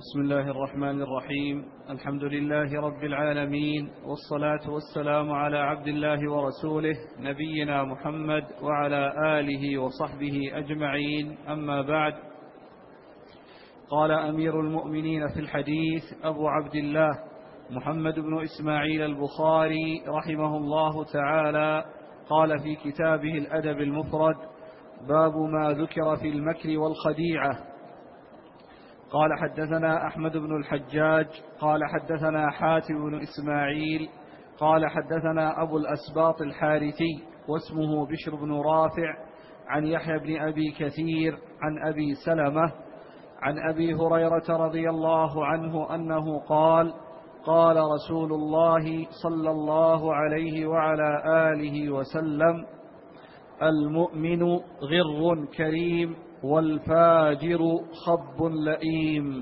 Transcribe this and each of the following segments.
بسم الله الرحمن الرحيم. الحمد لله رب العالمين، والصلاة والسلام على عبد الله ورسوله نبينا محمد وعلى آله وصحبه أجمعين، أما بعد. قال أمير المؤمنين في الحديث أبو عبد الله محمد بن إسماعيل البخاري رحمه الله تعالى، قال في كتابه الأدب المفرد: باب ما ذكر في المكر والخديعة. قال حدثنا أحمد بن الحجاج قال حدثنا حاتم بن إسماعيل قال حدثنا أبو الأسباط الحارثي واسمه بشر بن رافع عن يحيى بن أبي كثير عن أبي سلمة عن أبي هريرة رضي الله عنه أنه قال: قال رسول الله صلى الله عليه وعلى آله وسلم: المؤمن غر كريم والفاجر خب لئيم.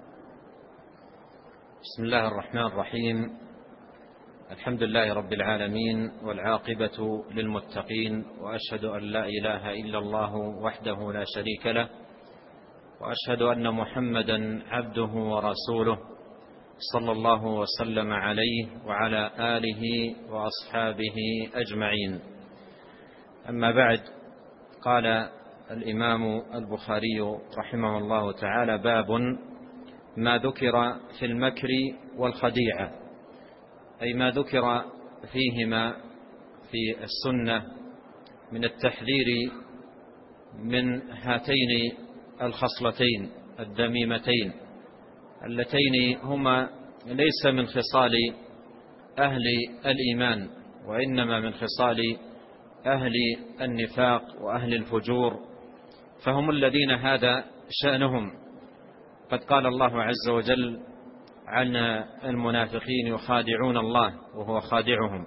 بسم الله الرحمن الرحيم. الحمد لله رب العالمين، والعاقبة للمتقين، وأشهد أن لا إله إلا الله وحده لا شريك له، وأشهد أن محمدا عبده ورسوله صلى الله وسلم عليه وعلى آله وأصحابه أجمعين. أما بعد، قال الإمام البخاري رحمه الله تعالى: باب ما ذكر في المكر والخديعة، أي ما ذكر فيهما في السنة من التحذير من هاتين الخصلتين الذميمتين اللتين هما ليس من خصال أهل الإيمان، وإنما من خصال أهل النفاق وأهل الفجور، فهم الذين هذا شأنهم. قد قال الله عز وجل عن المنافقين: يخادعون الله وهو خادعهم،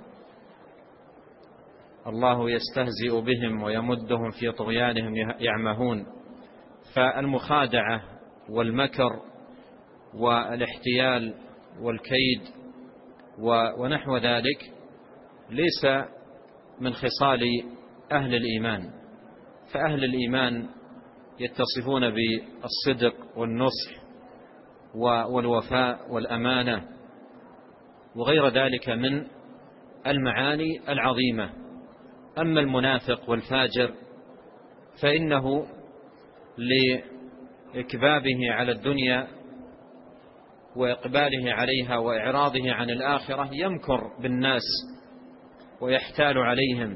الله يستهزئ بهم ويمدهم في طغيانهم يعمهون. فالمخادعة والمكر والاحتيال والكيد ونحو ذلك ليس من خصال أهل الإيمان، فأهل الإيمان يتصفون بالصدق والنصح والوفاء والأمانة وغير ذلك من المعاني العظيمة. أما المنافق والفاجر فإنه لإكبابه على الدنيا وإقباله عليها وإعراضه عن الآخرة يمكر بالناس ويحتال عليهم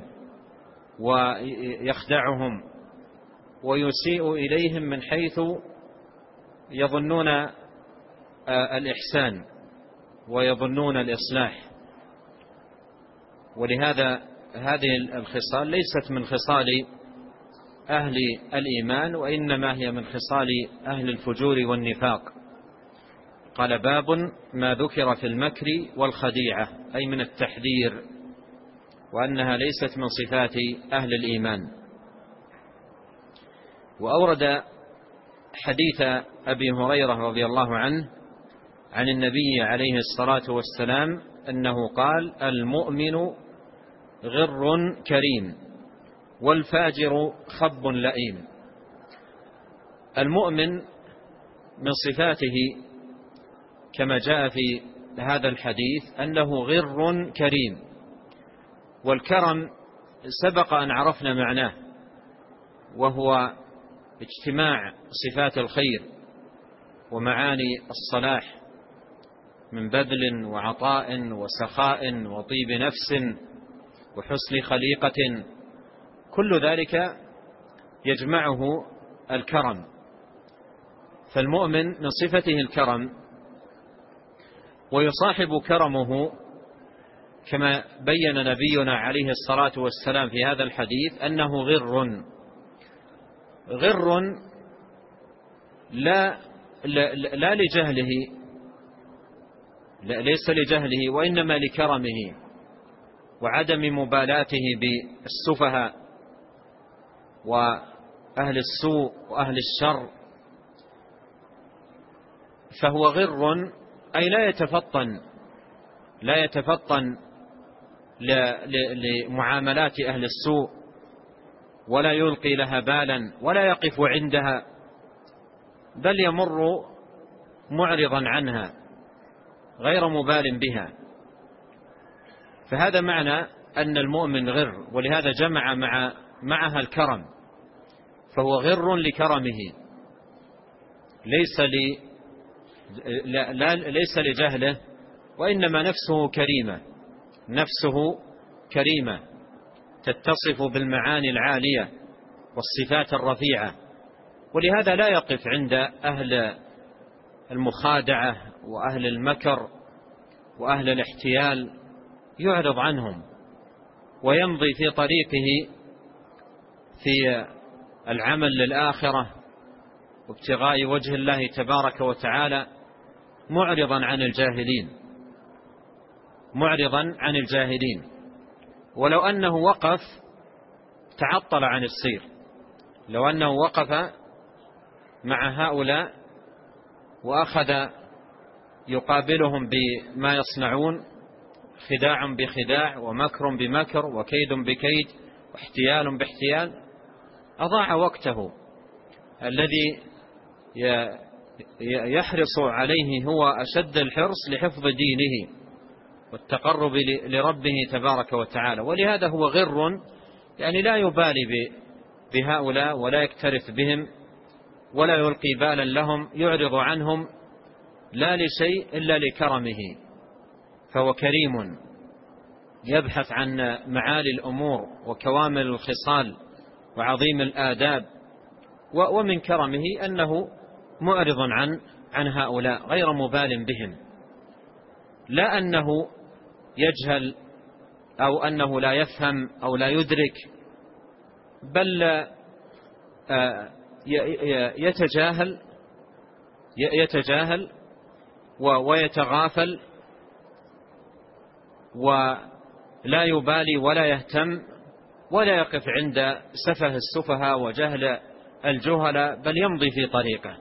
ويخدعهم ويسيء إليهم من حيث يظنون الإحسان ويظنون الإصلاح. ولهذا هذه الخصال ليست من خصال أهل الإيمان، وإنما هي من خصال أهل الفجور والنفاق. قال: باب ما ذكر في المكر والخديعة، أي من التحذير، وأنها ليست من صفات أهل الإيمان. وأورد حديث أبي هريرة رضي الله عنه عن النبي عليه الصلاة والسلام أنه قال: المؤمن غر كريم والفاجر خب لئيم. المؤمن من صفاته كما جاء في هذا الحديث أنه غر كريم، والكرم سبق أن عرفنا معناه، وهو اجتماع صفات الخير ومعاني الصلاح من بذل وعطاء وسخاء وطيب نفس وحسن خليقة، كل ذلك يجمعه الكرم. فالمؤمن من صفته الكرم، ويصاحب كرمه كما بين نبينا عليه الصلاة والسلام في هذا الحديث أنه غر لا لجهله، ليس لجهله، وإنما لكرمه وعدم مبالاته بالسفهاء وأهل السوء وأهل الشر. فهو غر أي لا يتفطن لمعاملات أهل السوء، ولا يلقي لها بالا، ولا يقف عندها، بل يمر معرضا عنها غير مبال بها. فهذا معنى أن المؤمن غر، ولهذا جمع معها الكرم، فهو غر لكرمه، ليس لجهله، وإنما نفسه كريمة تتصف بالمعاني العالية والصفات الرفيعة. ولهذا لا يقف عند أهل المخادعة وأهل المكر وأهل الاحتيال، يعرض عنهم ويمضي في طريقه في العمل للآخرة وابتغاء وجه الله تبارك وتعالى، معرضا عن الجاهلين. ولو أنه وقف تعطل عن السير، لو أنه وقف مع هؤلاء وأخذ يقابلهم بما يصنعون، خداع بخداع ومكر بمكر وكيد بكيد واحتيال باحتيال، أضاع وقته الذي يحرص عليه هو أشد الحرص لحفظ دينه والتقرب لربه تبارك وتعالى. ولهذا هو غر، يعني لا يبالي بهؤلاء ولا يكترث بهم ولا يلقي بالا لهم، يعرض عنهم لا لشيء إلا لكرمه، فهو كريم يبحث عن معالي الأمور وكوامل الخصال وعظيم الآداب، ومن كرمه أنه معرض عن هؤلاء غير مبال بهم، لا أنه يجهل أو أنه لا يفهم أو لا يدرك، بل يتجاهل ويتغافل ولا يبالي ولا يهتم ولا يقف عند سفه السفهاء وجهل الجهل، بل يمضي في طريقه.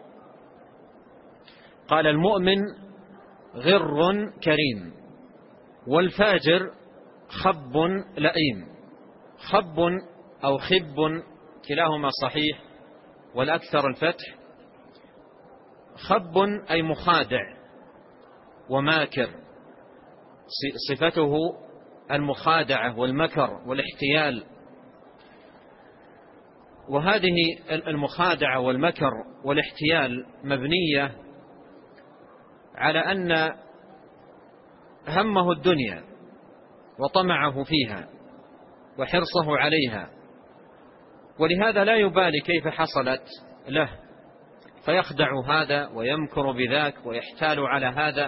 قال: المؤمن غر كريم، والفاجر خب لئيم. خب أو خب كلاهما صحيح، والأكثر الفتح. خب أي مخادع وماكر، صفته المخادعة والمكر والاحتيال. وهذه المخادعة والمكر والاحتيال مبنية على أن همه الدنيا وطمعه فيها وحرصه عليها، ولهذا لا يبالي كيف حصلت له، فيخدع هذا ويمكر بذاك ويحتال على هذا،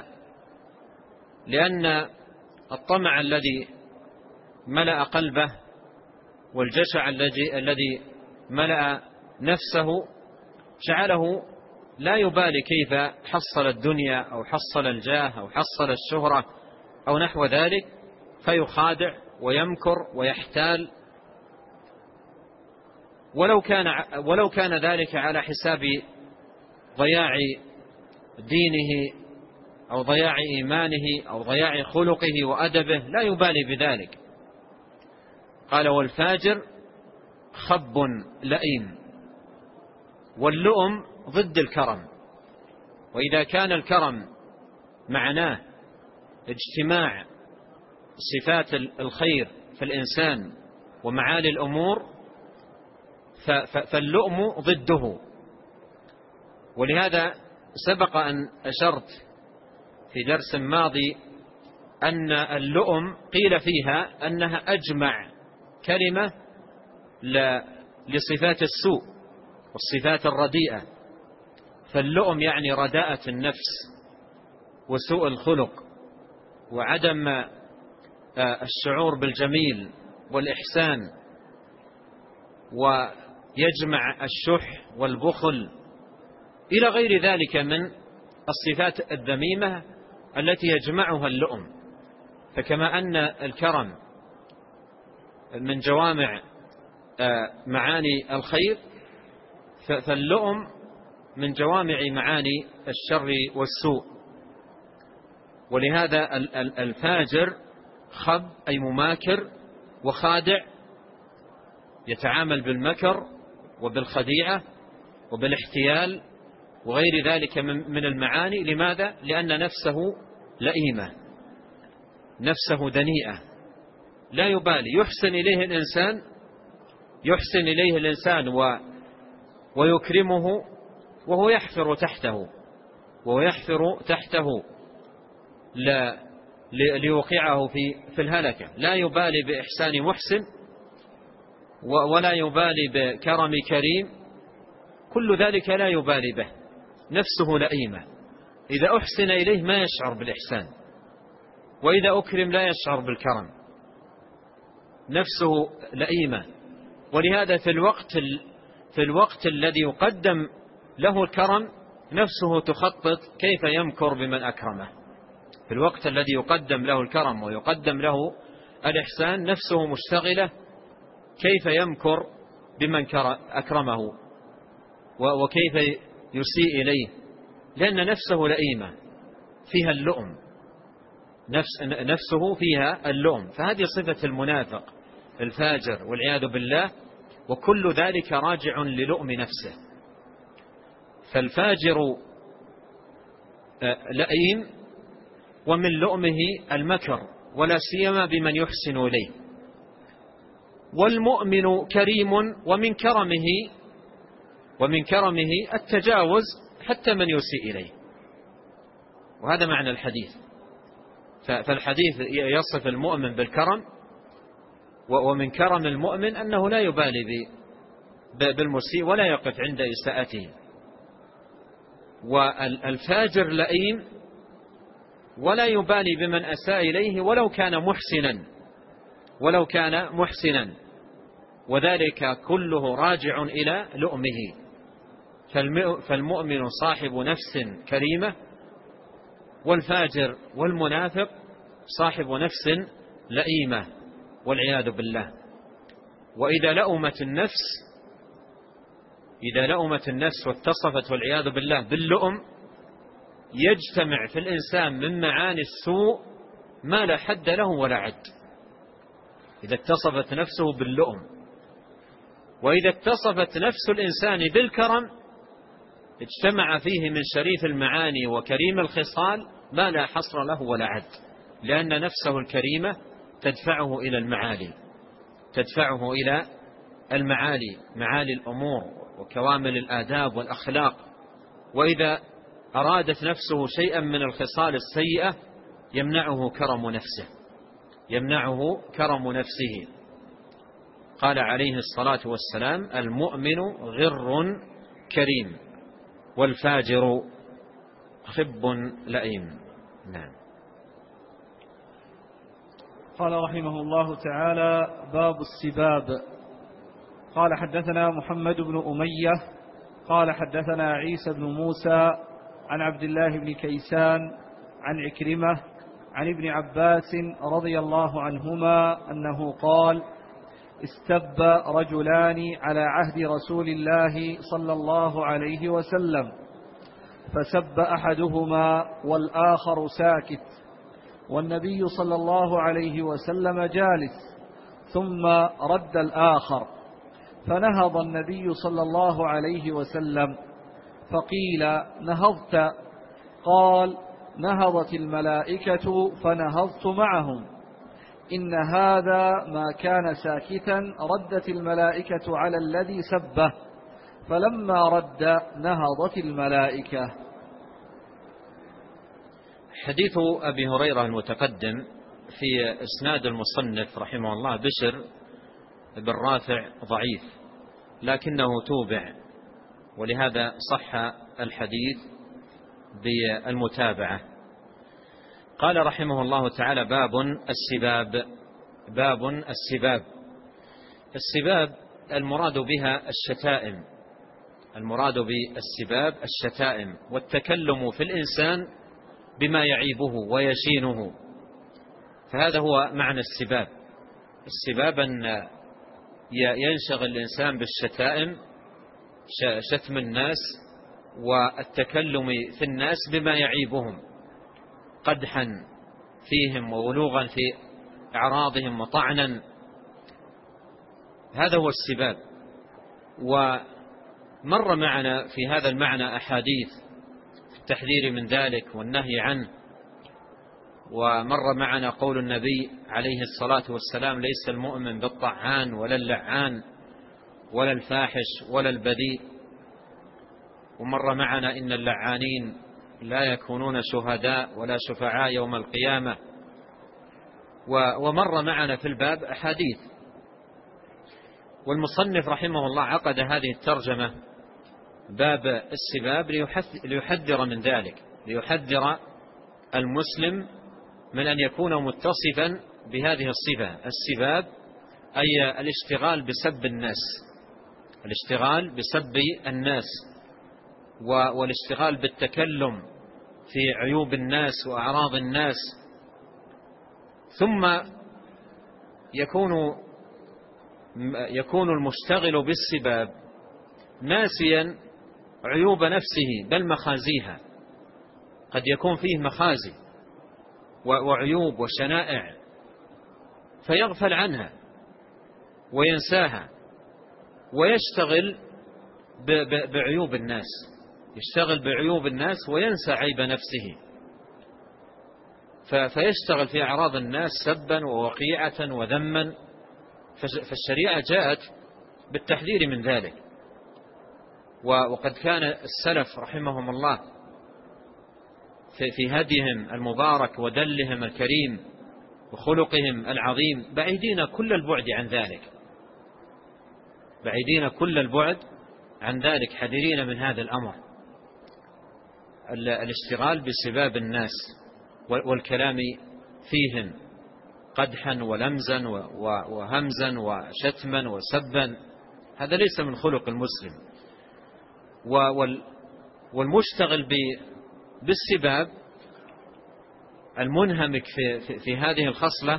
لأن الطمع الذي ملأ قلبه والجشع الذي ملأ نفسه جعله لا يبالي كيف حصل الدنيا أو حصل الجاه أو حصل الشهرة أو نحو ذلك، فيخادع ويمكر ويحتال، ولو كان ذلك على حساب ضياع دينه أو ضياع إيمانه أو ضياع خلقه وأدبه، لا يبالي بذلك. قال: والفاجر خب لئيم. واللؤم ضد الكرم، وإذا كان الكرم معناه اجتماع صفات الخير في الإنسان ومعالي الأمور، فاللؤم ضده. ولهذا سبق أن أشرت في درس ماضي أن اللؤم قيل فيها أنها أجمع كلمة لصفات السوء والصفات الرديئة. فاللؤم يعني رداءة النفس وسوء الخلق وعدم الشعور بالجميل والإحسان، ويجمع الشح والبخل إلى غير ذلك من الصفات الذميمة التي يجمعها اللؤم. فكما أن الكرم من جوامع معاني الخير، فاللؤم من جوامع معاني الشر والسوء. ولهذا الفاجر خب أي مماكر وخادع، يتعامل بالمكر وبالخديعة وبالاحتيال وغير ذلك من المعاني. لماذا؟ لأن نفسه لئيمة، نفسه دنيئة، لا يبالي، يحسن إليه الإنسان ويكرمه وهو يحفر تحته ليوقعه في الهلكة. لا يبالي بإحسان محسن ولا يبالي بكرم كريم، كل ذلك لا يبالي به، نفسه لئيمة. إذا أحسن إليه ما يشعر بالإحسان، وإذا أكرم لا يشعر بالكرم، نفسه لئيمة. ولهذا في الوقت الذي يقدم له الكرم نفسه تخطط كيف يمكر بمن أكرمه. في الوقت الذي يقدم له الكرم ويقدم له الإحسان نفسه مشتغلة كيف يمكر بمن أكرمه وكيف يسيء إليه، لأن نفسه لئيمة فيها اللؤم، نفسه فيها اللؤم. فهذه صفة المنافق الفاجر والعياذ بالله، وكل ذلك راجع للؤم نفسه. فالفاجر لئيم، ومن لؤمه المكر، ولا سيما بمن يحسن إليه. والمؤمن كريم، ومن كرمه التجاوز حتى من يسيء إليه. وهذا معنى الحديث. فالحديث يصف المؤمن بالكرم، ومن كرم المؤمن أنه لا يبالي بالمسيء ولا يقف عند إساءته. والفاجر لئيم ولا يبالي بمن أساء إليه ولو كان محسنا، وذلك كله راجع إلى لؤمه. فالمؤمن صاحب نفس كريمة، والفاجر والمنافق صاحب نفس لئيمة والعياذ بالله. وإذا لؤمت النفس واتصفت والعياذ بالله باللؤم، يجتمع في الإنسان من معاني السوء ما لا حد له ولا عد. إذا اتصفت نفسه باللؤم، وإذا اتصفت نفس الإنسان بالكرم، اجتمع فيه من شريف المعاني وكريم الخصال ما لا حصر له ولا عد، لأن نفسه الكريمة تدفعه إلى معالي الأمور وكوامل الآداب والأخلاق. وإذا أرادت نفسه شيئا من الخصال السيئة يمنعه كرم نفسه. قال عليه الصلاة والسلام: المؤمن غر كريم، والفاجر خب لئيم. نعم. قال رحمه الله تعالى: باب السباب. قال حدثنا محمد بن أمية قال حدثنا عيسى بن موسى عن عبد الله بن كيسان عن عكرمة عن ابن عباس رضي الله عنهما أنه قال: استب رجلان على عهد رسول الله صلى الله عليه وسلم، فسب أحدهما والآخر ساكت، والنبي صلى الله عليه وسلم جالس، ثم رد الآخر، فنهض النبي صلى الله عليه وسلم، فقيل: نهضت؟ قال: نهضت الملائكة فنهضت معهم. إن هذا ما كان ساكتا ردت الملائكة على الذي سبه، فلما رد نهضت الملائكة. حديث أبي هريرة المتقدم في إسناد المصنف رحمه الله بشر بن رافع ضعيف، لكنه توبع، ولهذا صح الحديث بالمتابعة. قال رحمه الله تعالى: باب السباب. السباب المراد بها الشتائم، والتكلم في الإنسان بما يعيبه ويشينه، فهذا هو معنى السباب أن ينشغل الإنسان بالشتائم، شتم الناس والتكلم في الناس بما يعيبهم، قدحا فيهم وولوغا في أعراضهم وطعنا. هذا هو السباب. مر معنا في هذا المعنى أحاديث في التحذير من ذلك والنهي عنه، ومر معنا قول النبي عليه الصلاة والسلام: ليس المؤمن بالطعان ولا اللعان ولا الفاحش ولا البذيء. ومر معنا إن اللعانين لا يكونون شهداء ولا شفعاء يوم القيامة. ومر معنا في الباب أحاديث. والمصنف رحمه الله عقد هذه الترجمة باب السباب ليحذر من ذلك، ليحذر المسلم من أن يكون متصفا بهذه الصفة، السباب، أي الاشتغال بسب الناس، الاشتغال بسب الناس والاشتغال بالتكلم في عيوب الناس وأعراض الناس، ثم يكون المشتغل بالسباب ناسيا عيوب نفسه بل مخازيها. قد يكون فيه مخازي وعيوب وشنائع فيغفل عنها وينساها ويشتغل بعيوب الناس، يشتغل بعيوب الناس وينسى عيب نفسه، فيشتغل في أعراض الناس سبا ووقيعة وذما. فالشريعة جاءت بالتحذير من ذلك. وقد كان السلف رحمهم الله في هديهم المبارك ودلهم الكريم وخلقهم العظيم بعيدين كل البعد عن ذلك، بعيدين كل البعد عن ذلك، حذرين من هذا الأمر، الاشتغال بسباب الناس والكلام فيهم قدحا ولمزا وهمزا وشتما وسبا. هذا ليس من خلق المسلم. والمشتغل بالسباب المنهمك في هذه الخصلة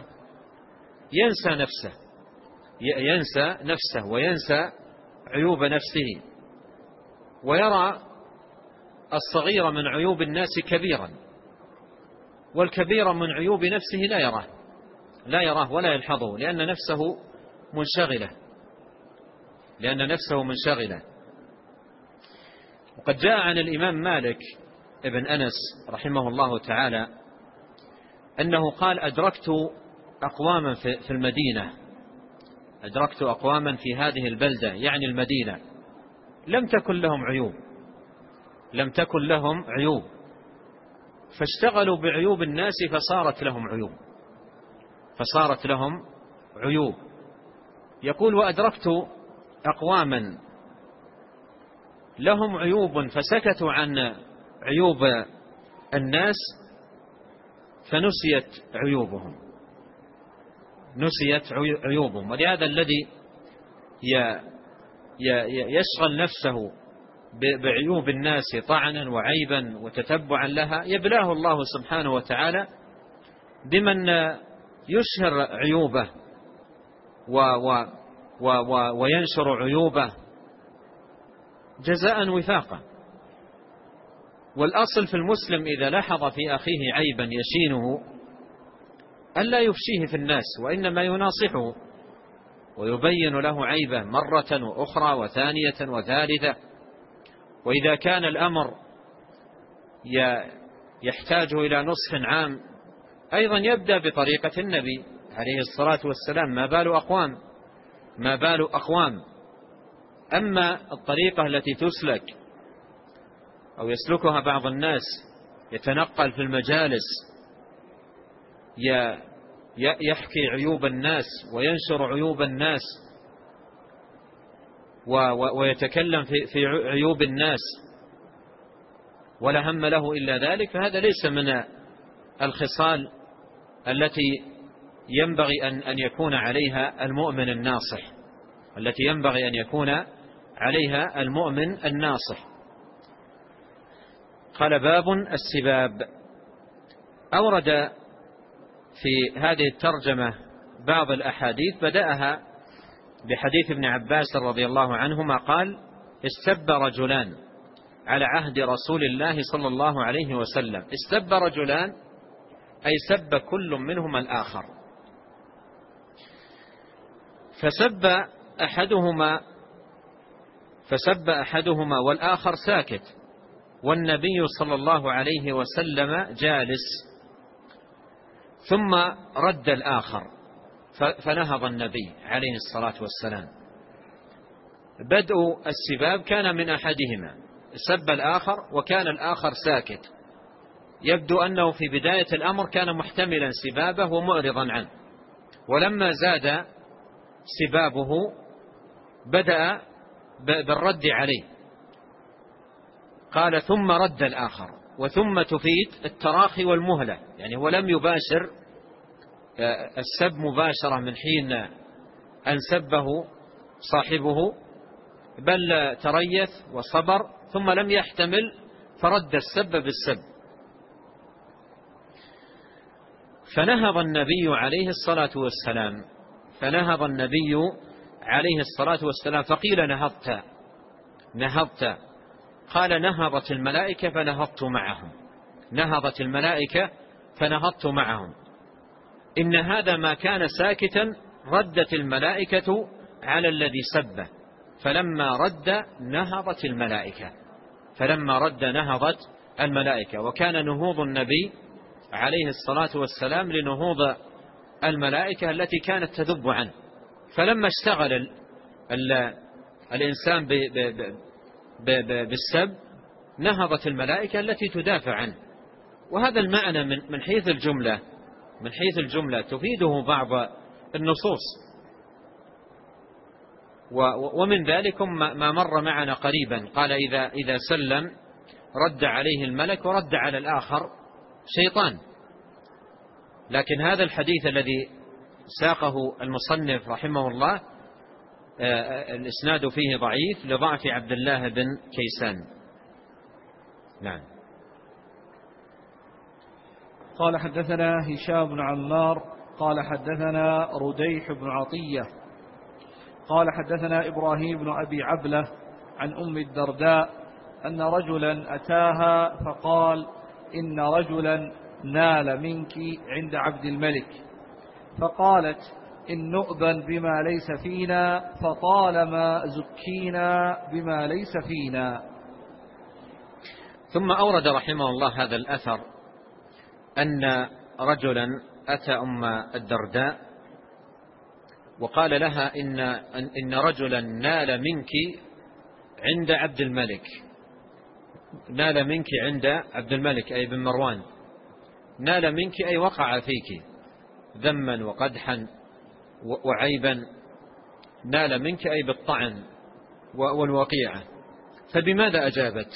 ينسى نفسه وينسى عيوب نفسه، ويرى الصغير من عيوب الناس كبيرا، والكبير من عيوب نفسه لا يراه ولا يلحظه، لأن نفسه منشغلة. وقد جاء عن الإمام مالك ابن أنس رحمه الله تعالى أنه قال: أدركت أقواما في المدينة، أدركت أقواما في هذه البلدة يعني المدينة لم تكن لهم عيوب فاشتغلوا بعيوب الناس فصارت لهم عيوب. يقول: وأدركت أقواما لهم عيوب فسكتوا عن عيوب الناس فنسيت عيوبهم. ولهذا الذي يشغل نفسه بعيوب الناس طعنا وعيبا وتتبعا لها يبلاه الله سبحانه وتعالى بمن يشهر عيوبه وينشر عيوبه جزاء وفاقا. والأصل في المسلم إذا لاحظ في أخيه عيبا يشينه ألا يفشيه في الناس، وإنما يناصحه ويبين له عيبه مرة وأخرى وثانية وثالثة. وإذا كان الأمر يحتاج إلى نصح عام أيضا يبدأ بطريقة النبي عليه الصلاة والسلام: ما بال أقوام. أما الطريقة التي تسلك أو يسلكها بعض الناس يتنقل في المجالس يحكي عيوب الناس وينشر عيوب الناس ويتكلم في عيوب الناس ولا هم له إلا ذلك، فهذا ليس من الخصال التي ينبغي أن يكون عليها المؤمن الناصح، التي ينبغي أن يكون عليها المؤمن الناصح. قال: باب السباب. أورد في هذه الترجمة بعض الأحاديث، بدأها بحديث ابن عباس رضي الله عنهما قال: استب رجلان على عهد رسول الله صلى الله عليه وسلم. استب رجلان أي سب كل منهما الآخر، فسب أحدهما فسب أحدهما والآخر ساكت، والنبي صلى الله عليه وسلم جالس، ثم رد الآخر فنهض النبي عليه الصلاة والسلام. بدء السباب كان من أحدهما، سب الآخر وكان الآخر ساكت، يبدو أنه في بداية الأمر كان محتملا سبابه ومعرضا عنه، ولما زاد سبابه بدأ بالرد عليه. قال ثم رد الآخر، وثم تفيد التراخي والمهلة، يعني هو لم يباشر السب مباشرة من حين أن سبه صاحبه، بل تريث وصبر ثم لم يحتمل فرد السب بالسب. فنهض النبي عليه الصلاة والسلام فقيل نهضت، قال نهضت الملائكة فنهضت معهم. إن هذا ما كان ساكتا ردت الملائكة على الذي سبه، فلما رد نهضت الملائكة، وكان نهوض النبي عليه الصلاة والسلام لنهوض الملائكة التي كانت تذب عنه. فلما اشتغل الإنسان بالسب نهضت الملائكة التي تدافع عنه. وهذا المعنى من حيث الجملة تفيده بعض النصوص، ومن ذلك ما مر معنا قريبا، قال إذا سلم رد عليه الملك ورد على الآخر شيطان. لكن هذا الحديث الذي ساقه المصنف رحمه الله الإسناد فيه ضعيف لضعف عبد الله بن كيسان. نعم. قال حدثنا هشام بن عمار قال حدثنا رديح بن عطية قال حدثنا إبراهيم بن أبي عبلة عن أم الدرداء أن رجلا أتاها فقال إن رجلا نال منك عند عبد الملك، فقالت إن نؤبا بما ليس فينا فطالما زكينا بما ليس فينا. ثم أورد رحمه الله هذا الأثر أن رجلا أتى أم الدرداء وقال لها إن رجلا نال منك عند عبد الملك، نال منك عند عبد الملك أي بن مروان، نال منك أي وقع فيك ذما وقدحا وعيبا، نال منك أي بالطعن والوقيعة، فبماذا أجابت؟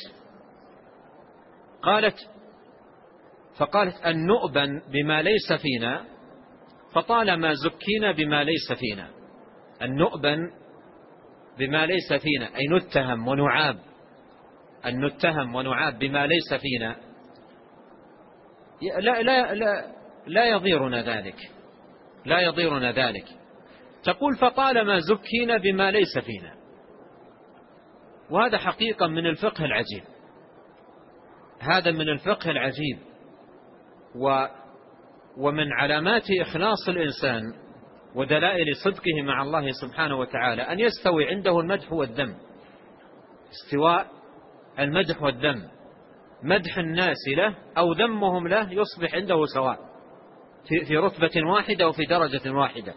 فقالت أن نؤبا بما ليس فينا فطالما زكينا بما ليس فينا. أن نؤبا بما ليس فينا أي نتهم ونعاب، أن نتهم ونعاب بما ليس فينا لا يضيرنا ذلك. تقول فطالما زكينا بما ليس فينا، وهذا حقيقة من الفقه العجيب، هذا من الفقه العجيب. ومن علامات إخلاص الإنسان ودلائل صدقه مع الله سبحانه وتعالى أن يستوي عنده المدح والذم، استواء المدح والذم، مدح الناس له أو ذمهم له يصبح عنده سواء في رتبة واحدة وفي درجة واحدة.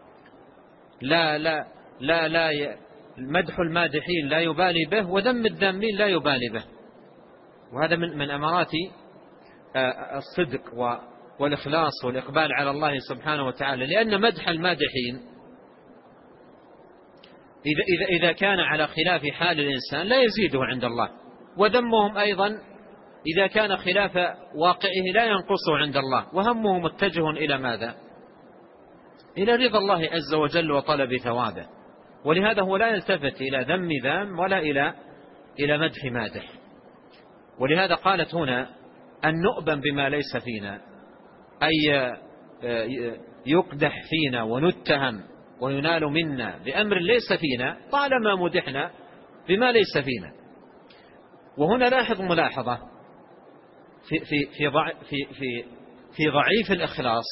لا مدح المادحين لا يبالي به، وذم الذامين لا يبالي به. وهذا من أمارات الصدق والإخلاص والإقبال على الله سبحانه وتعالى، لأن مدح المادحين إذا كان على خلاف حال الإنسان لا يزيده عند الله، وذمهم أيضا إذا كان خلاف واقعه لا ينقصه عند الله، وهمه متجه إلى ماذا؟ إلى رضا الله عز وجل وطلب ثوابه. ولهذا هو لا يلتفت إلى ذم ذام ولا إلى مدح مادح. ولهذا قالت هنا أن نؤبا بما ليس فينا، أي يقدح فينا ونتهم وينال منا بأمر ليس فينا طالما مدحنا بما ليس فينا. وهنا لاحظ ملاحظة في ضعيف الإخلاص،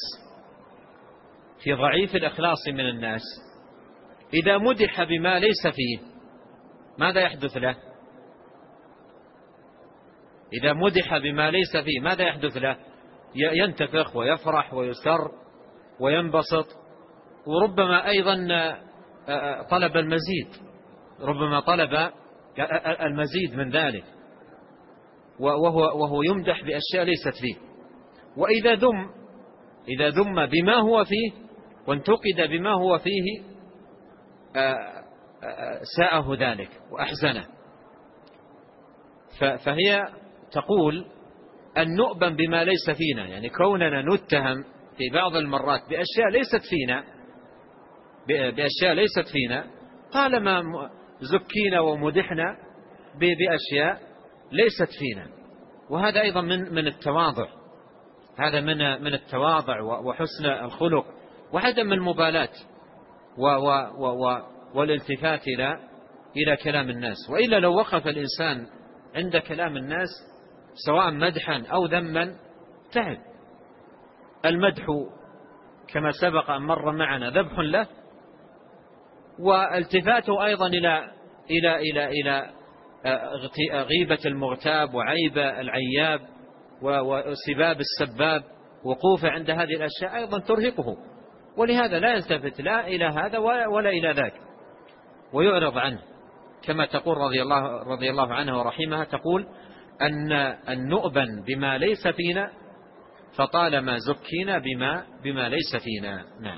من الناس إذا مدح بما ليس فيه ماذا يحدث له؟ إذا مدح بما ليس فيه ماذا يحدث له؟ ينتفخ ويفرح ويسر وينبسط، وربما أيضا طلب المزيد، ربما طلب المزيد من ذلك، وهو يمدح بأشياء ليست فيه. وإذا ذم بما هو فيه وانتقد بما هو فيه ساءه ذلك وأحزنه. فهي تقول أن نؤمن بما ليس فينا، يعني كوننا نتهم في بعض المرات بأشياء ليست فينا طالما زكينا ومدحنا بأشياء ليست فينا. وهذا أيضا من التواضع، هذا من التواضع وحسن الخلق وعدم المبالاة والالتفات إلى كلام الناس. وإلا لو وقف الإنسان عند كلام الناس سواء مدحا أو ذما تعب. المدح كما سبق أن مر معنا ذبح له، والتفاته أيضا إلى غيبة المغتاب وعيب العياب وسباب السباب، وقوفه عند هذه الأشياء أيضا ترهقه، ولهذا لا يلتفت لا إلى هذا ولا إلى ذاك ويعرض عنه. كما تقول رضي الله عنها ورحمها، تقول أن نؤبن بما ليس فينا فطالما زكينا بما ليس فينا. نعم.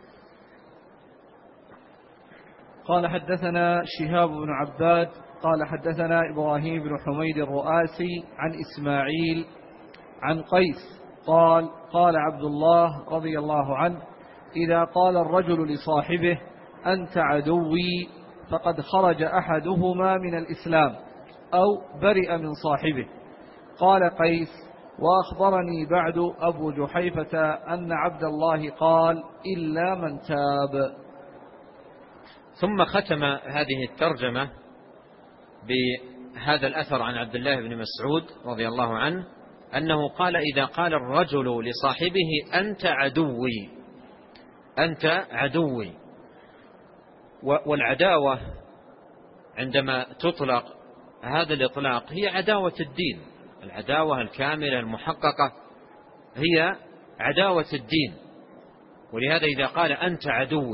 قال حدثنا شهاب بن عباد قال حدثنا إبراهيم بن حميد الرؤاسي عن إسماعيل عن قيس قال عبد الله رضي الله عنه: إذا قال الرجل لصاحبه أنت عدوي فقد خرج أحدهما من الإسلام أو برئ من صاحبه. قال قيس: وأخبرني بعد أبو جحيفة أن عبد الله قال: إلا من تاب. ثم ختم هذه الترجمة بهذا الأثر عن عبد الله بن مسعود رضي الله عنه أنه قال: إذا قال الرجل لصاحبه أنت عدوي. والعداوة عندما تطلق هذا الإطلاق هي عداوة الدين، العداوة الكاملة المحققة هي عداوة الدين. ولهذا إذا قال أنت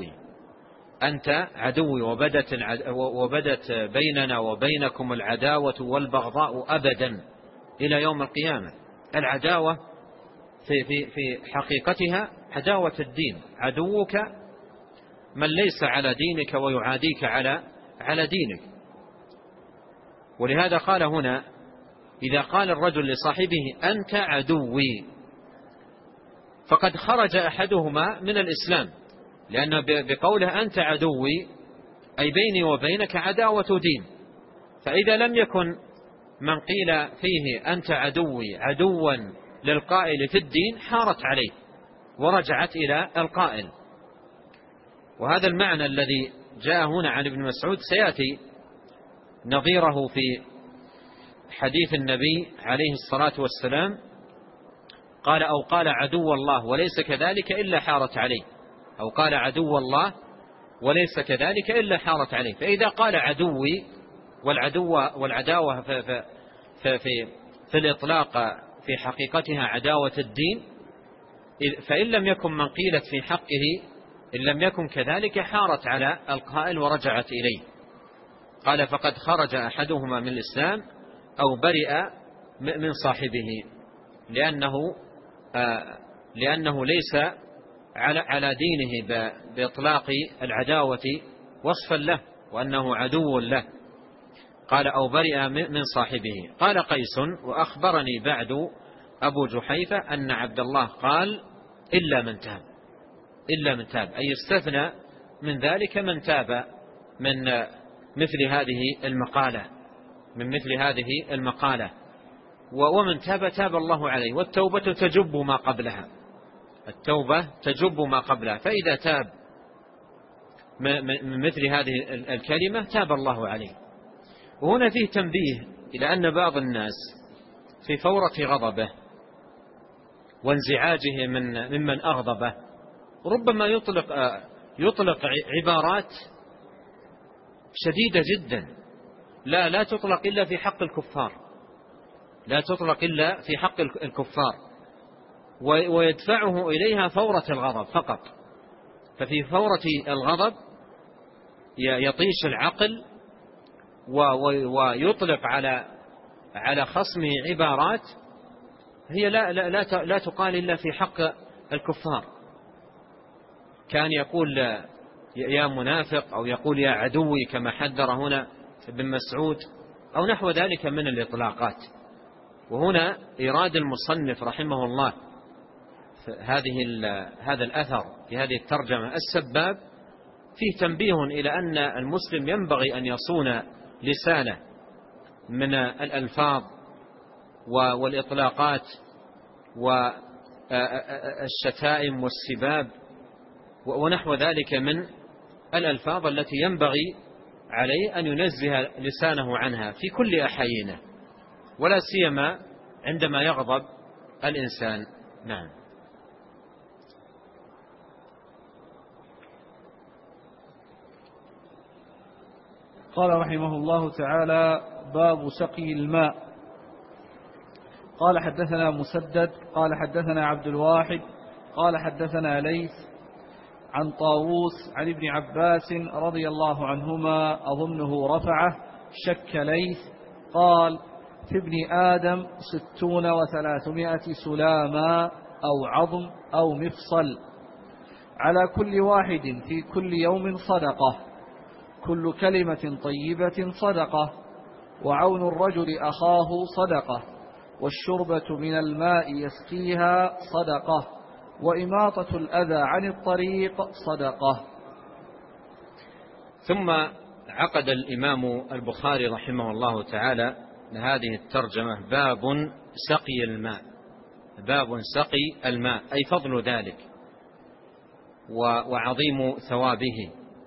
عدوي وبدت بيننا وبينكم العداوة والبغضاء أبدا إلى يوم القيامة. العداوة في حقيقتها عداوة الدين، عدوك من ليس على دينك ويعاديك على دينك. ولهذا قال هنا: إذا قال الرجل لصاحبه أنت عدوي فقد خرج أحدهما من الإسلام، لأن بقوله أنت عدوي أي بيني وبينك عداوة دين. فإذا لم يكن من قيل فيه أنت عدوي عدوا للقائل في الدين حارت عليه ورجعت إلى القائل. وهذا المعنى الذي جاء هنا عن ابن مسعود سيأتي نظيره في حديث النبي عليه الصلاة والسلام، قال: أو قال عدو الله وليس كذلك إلا حارت عليه، أو قال عدو الله وليس كذلك إلا حارت عليه. فإذا قال عدوي والعداوة في الإطلاق في حقيقتها عداوة الدين، فإن لم يكن من قيلت في حقه إن لم يكن كذلك حارت على القائل ورجعت إليه. قال: فقد خرج أحدهما من الإسلام أو برئ من صاحبه، لأنه ليس على دينه بإطلاق العداوة وصفا له وأنه عدو له. قال: أو برئ من صاحبه. قال قيس: وأخبرني بعد أبو جحيفة أن عبد الله قال: إلا من تاب، أي استثنى من ذلك من تاب من مثل هذه المقالة، ومن تاب الله عليه. والتوبة تجب ما قبلها، فإذا تاب من مثل هذه الكلمة تاب الله عليه. وهنا فيه تنبيه إلى أن بعض الناس في فورة غضبه وانزعاجه ممن أغضبه ربما يطلق عبارات شديدة جدا لا تطلق إلا في حق الكفار، لا تطلق إلا في حق الكفار، ويدفعه إليها فورة الغضب فقط. ففي فورة الغضب يطيش العقل ويطلق على خصمه عبارات هي لا تقال إلا في حق الكفار. كان يقول يا منافق، أو يقول يا عدوي كما حذر هنا ابن مسعود، أو نحو ذلك من الإطلاقات. وهنا إراد المصنف رحمه الله هذا الأثر في هذه الترجمة السباب فيه تنبيه إلى أن المسلم ينبغي أن يصون لسانه من الألفاظ والإطلاقات والشتائم والسباب ونحو ذلك من الألفاظ التي ينبغي عليه أن ينزه لسانه عنها في كل أحيانه، ولا سيما عندما يغضب الإنسان. نعم. قال رحمه الله تعالى: باب سقي الماء. قال حدثنا مسدد قال حدثنا عبد الواحد قال حدثنا ليث عن طاووس عن ابن عباس رضي الله عنهما أظنه رفعه، شك ليث، قال: في ابن آدم 60 و300 سلاما أو عظم أو مفصل، على كل واحد في كل يوم صدقة، كل كلمة طيبة صدقة، وعون الرجل أخاه صدقة، والشربة من الماء يسقيها صدقة، وإماطة الأذى عن الطريق صدقة. ثم عقد الإمام البخاري رحمه الله تعالى هذه الترجمة: باب سقي الماء. باب سقي الماء أي فضل ذلك وعظيم ثوابه.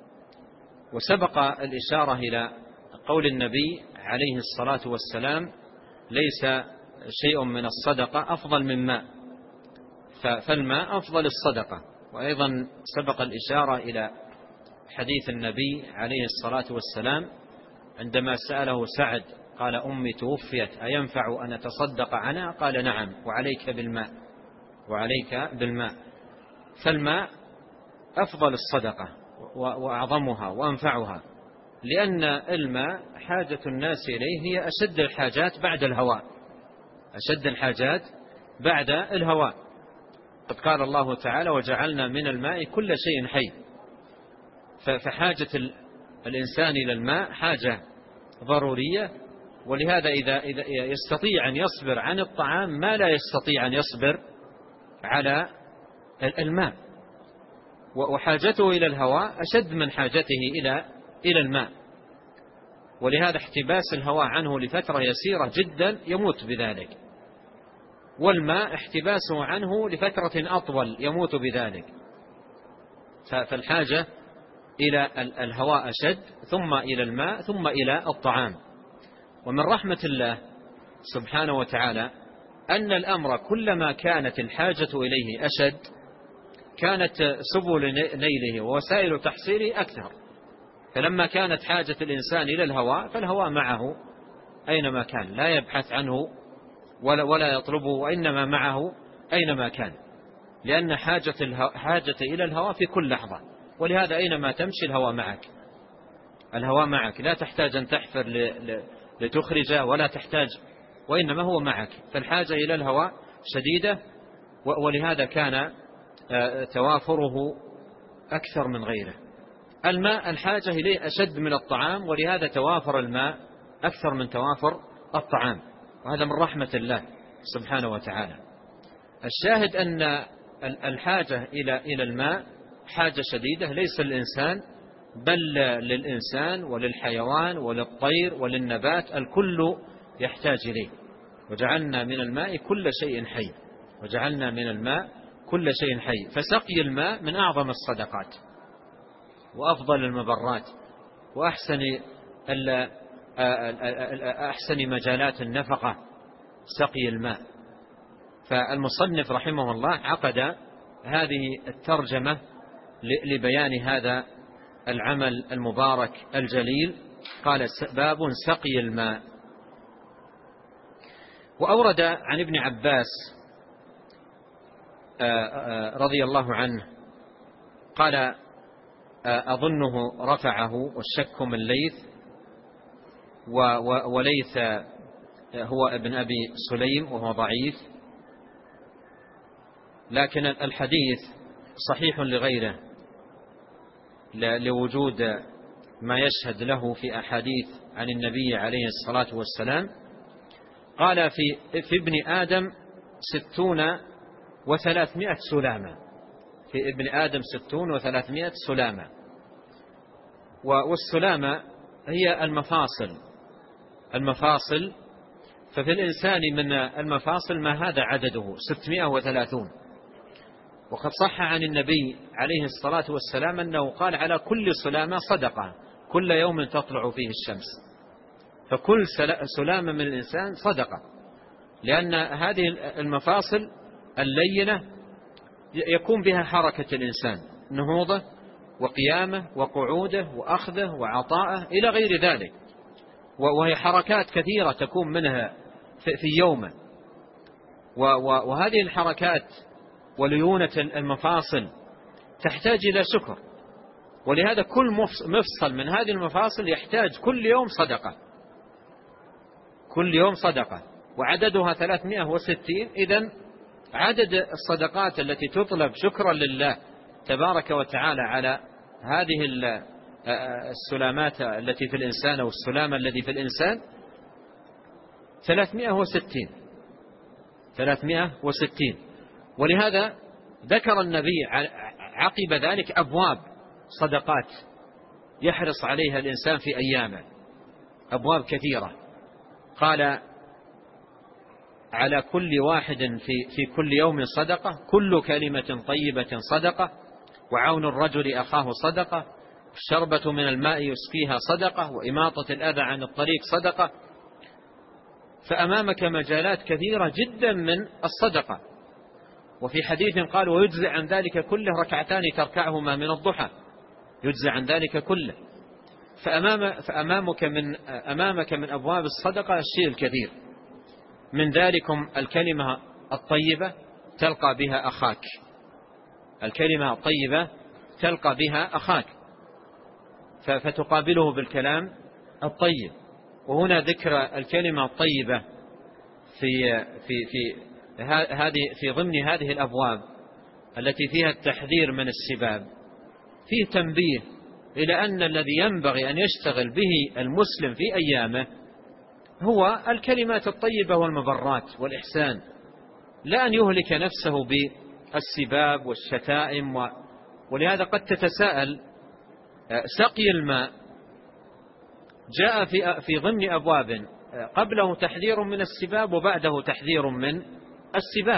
وسبق الإشارة إلى قول النبي عليه الصلاة والسلام: ليس شيء من الصدقة أفضل من ماء، فالماء أفضل الصدقة. وأيضا سبق الإشارة إلى حديث النبي عليه الصلاة والسلام عندما سأله سعد قال: أمي توفيت أينفع أن أتصدق عنها؟ قال: نعم، وعليك بالماء، وعليك بالماء. فالماء أفضل الصدقة وأعظمها وأنفعها، لأن الماء حاجة الناس إليه هي أشد الحاجات بعد الهواء، أشد الحاجات بعد الهواء. قد قال الله تعالى: وجعلنا من الماء كل شيء حي. فحاجة الإنسان إلى الماء حاجة ضرورية، ولهذا إذا يستطيع أن يصبر عن الطعام ما لا يستطيع أن يصبر على الماء. وحاجته إلى الهواء أشد من حاجته إلى الماء، ولهذا احتباس الهواء عنه لفترة يسيرة جدا يموت بذلك، والماء احتباسه عنه لفترة أطول يموت بذلك. فالحاجة إلى الهواء أشد، ثم إلى الماء، ثم إلى الطعام. ومن رحمة الله سبحانه وتعالى أن الأمر كلما كانت الحاجة إليه أشد كانت سبل نيله ووسائل تحصيله أكثر. فلما كانت حاجة الإنسان إلى الهواء فالهواء معه أينما كان، لا يبحث عنه ولا يطلبه، وإنما معه أينما كان، لأن حاجة إلى الهواء في كل لحظة. ولهذا أينما تمشي الهواء معك، الهواء معك، لا تحتاج أن تحفر لتخرج، ولا تحتاج، وإنما هو معك. فالحاجة إلى الهواء شديدة، ولهذا كان توافره أكثر من غيره. الماء الحاجة إليه أشد من الطعام، ولهذا توافر الماء أكثر من توافر الطعام، وهذا من رحمة الله سبحانه وتعالى. الشاهد أن الحاجة إلى الماء حاجة شديدة، ليس للإنسان بل للإنسان وللحيوان وللطير وللنبات، الكل يحتاج إليه. وجعلنا من الماء كل شيء حي، وجعلنا من الماء كل شيء حي. فسقي الماء من أعظم الصدقات وأفضل المبرات وأحسن مجالات النفقة سقي الماء. فالمصنف رحمه الله عقد هذه الترجمة لبيان هذا العمل المبارك الجليل، قال باب سقي الماء. وأورد عن ابن عباس رضي الله عنه قال أظنه رفعه، والشك من ليث، وليث هو ابن أبي سليم وهو ضعيف، لكن الحديث صحيح لغيره لوجود ما يشهد له في أحاديث عن النبي عليه الصلاة والسلام. قال في ابن آدم 60 و300 سلامة، في ابن آدم 60 و300 سلامة. والسلامة هي المفاصل، ففي الإنسان من المفاصل ما هذا عدده 630. وقد صح عن النبي عليه الصلاة والسلام أنه قال على كل سلامة صدقة، كل يوم تطلع فيه الشمس، فكل سلامة من الإنسان صدقة، لأن هذه المفاصل اللينة يكون بها حركة الإنسان، نهوضه وقيامه وقعوده وأخذه وعطاءه إلى غير ذلك، وهي حركات كثيرة تكون منها في يومه. وهذه الحركات وليونة المفاصل تحتاج إلى شكر، ولهذا كل مفصل من هذه المفاصل يحتاج كل يوم صدقة، كل يوم صدقة، وعددها 360. إذن عدد الصدقات التي تطلب شكرا لله تبارك وتعالى على هذه السلامات التي في الإنسان أو السلامة التي في الإنسان 360. ولهذا ذكر النبي عقب ذلك أبواب صدقات يحرص عليها الإنسان في أيامه، أبواب كثيرة. قال على كل واحد في كل يوم صدقة، كل كلمة طيبة صدقة، وعون الرجل أخاه صدقة، الشربة من الماء يسقيها صدقة، وإماطة الأذى عن الطريق صدقة. فأمامك مجالات كثيرة جدا من الصدقة. وفي حديث قال ويجزع عن ذلك كله ركعتان تركعهما من الضحى، يجزع عن ذلك كله. فأمامك من أبواب الصدقة الشيء الكثير، من ذلكم الكلمة الطيبة تلقى بها أخاك، الكلمة الطيبة تلقى بها أخاك، فتقابله بالكلام الطيب. وهنا ذكر الكلمة الطيبة في ضمن هذه الأبواب التي فيها التحذير من السباب، فيه تنبيه إلى أن الذي ينبغي أن يشتغل به المسلم في أيامه هو الكلمات الطيبة والمبرات والإحسان، لا أن يهلك نفسه بالسباب والشتائم. ولهذا قد تتساءل، سقي الماء جاء في ضمن أبواب قبله تحذير من السباب وبعده تحذير من السباب،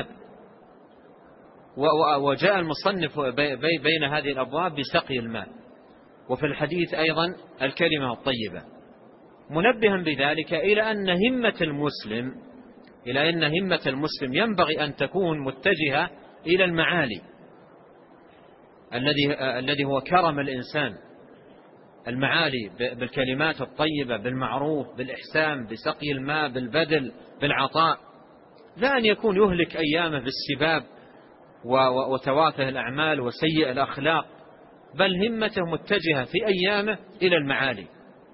وجاء المصنف بين هذه الأبواب بسقي الماء، وفي الحديث أيضا الكلمة الطيبة، منبها بذلك إلى أن همة المسلم ينبغي أن تكون متجهة إلى المعالي الذي هو كرم الإنسان، المعالي بالكلمات الطيبة، بالمعروف، بالإحسان، بسقي الماء، بالبذل، بالعطاء، لا أن يكون يهلك أيامه بالسباب وتوافه الأعمال وسيء الأخلاق، بل همته متجهة في أيامه إلى المعالي.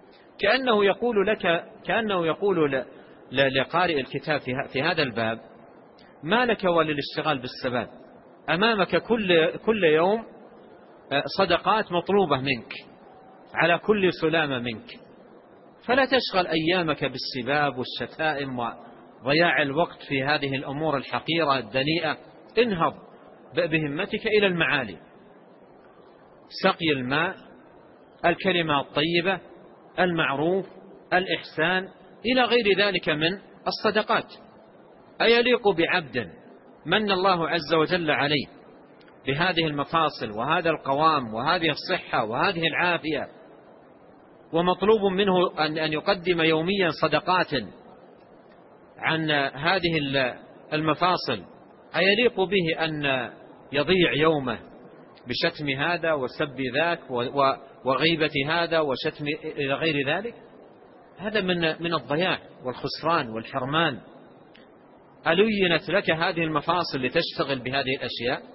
كأنه يقول لقارئ الكتاب في هذا الباب: ما لك وللاشتغال بالسباب، أمامك كل يوم صدقات مطلوبة منك على كل سلامة منك، فلا تشغل أيامك بالسباب والشتائم وضياع الوقت في هذه الأمور الحقيرة الدنيئة، انهض بهمتك إلى المعالي. سقي الماء، الكلمة الطيبة، المعروف، الإحسان، إلى غير ذلك من الصدقات. أيليق بعبد من الله عز وجل عليه بهذه المفاصل وهذا القوام وهذه الصحة وهذه العافية، ومطلوب منه أن يقدم يوميا صدقات عن هذه المفاصل، أيليق به أن يضيع يومه بشتم هذا وسب ذاك وغيبة هذا وشتم إلى غير ذلك، هذا من الضياع والخسران والحرمان. ألينت لك هذه المفاصل لتشتغل بهذه الأشياء؟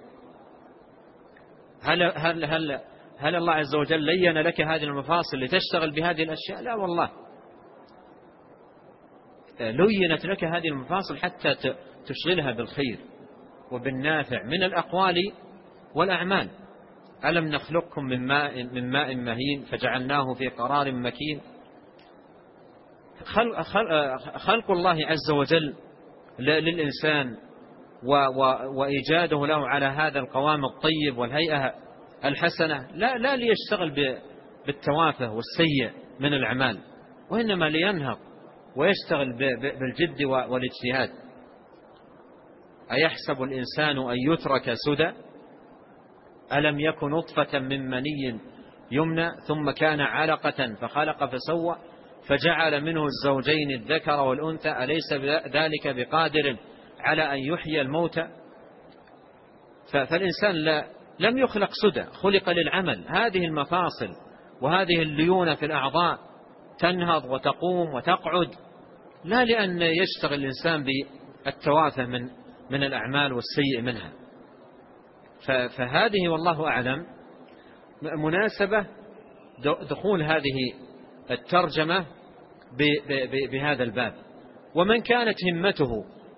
هل الله عز وجل لين لك هذه المفاصل لتشتغل بهذه الأشياء؟ لا والله، لينت لك هذه المفاصل حتى تشغلها بالخير وبالنافع من الأقوال والأعمال. ألم نخلقكم من ماء مهين فجعلناه في قرار مكين. خلق الله عز وجل للإنسان وإيجاده له على هذا القوام الطيب والهيئة الحسنة لا ليشتغل بالتوافه والسيء من الأعمال، وإنما لينهض ويشتغل بالجد والاجتهاد. أيحسب الإنسان أن يترك سدى ألم يكن نطفة من مني يمنى ثم كان علقة فخلق فسوى فجعل منه الزوجين الذكر والأنثى أليس ذلك بقادر على أن يحيي الموتى. فالإنسان لم يخلق سدى، خلق للعمل. هذه المفاصل وهذه الليونة في الأعضاء تنهض وتقوم وتقعد، لا لأن يشتغل الإنسان بالتوافه من الأعمال والسيء منها. فهذه والله أعلم مناسبة دخول هذه الترجمة بهذا الباب. ومن كانت همته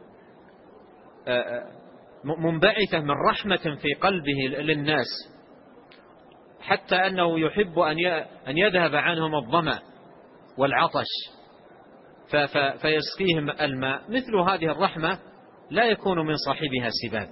منبعثة من رحمة في قلبه للناس حتى أنه يحب أن يذهب عنهم الظمأ والعطش فيسقيهم الماء، مثل هذه الرحمة لا يكون من صاحبها سباب،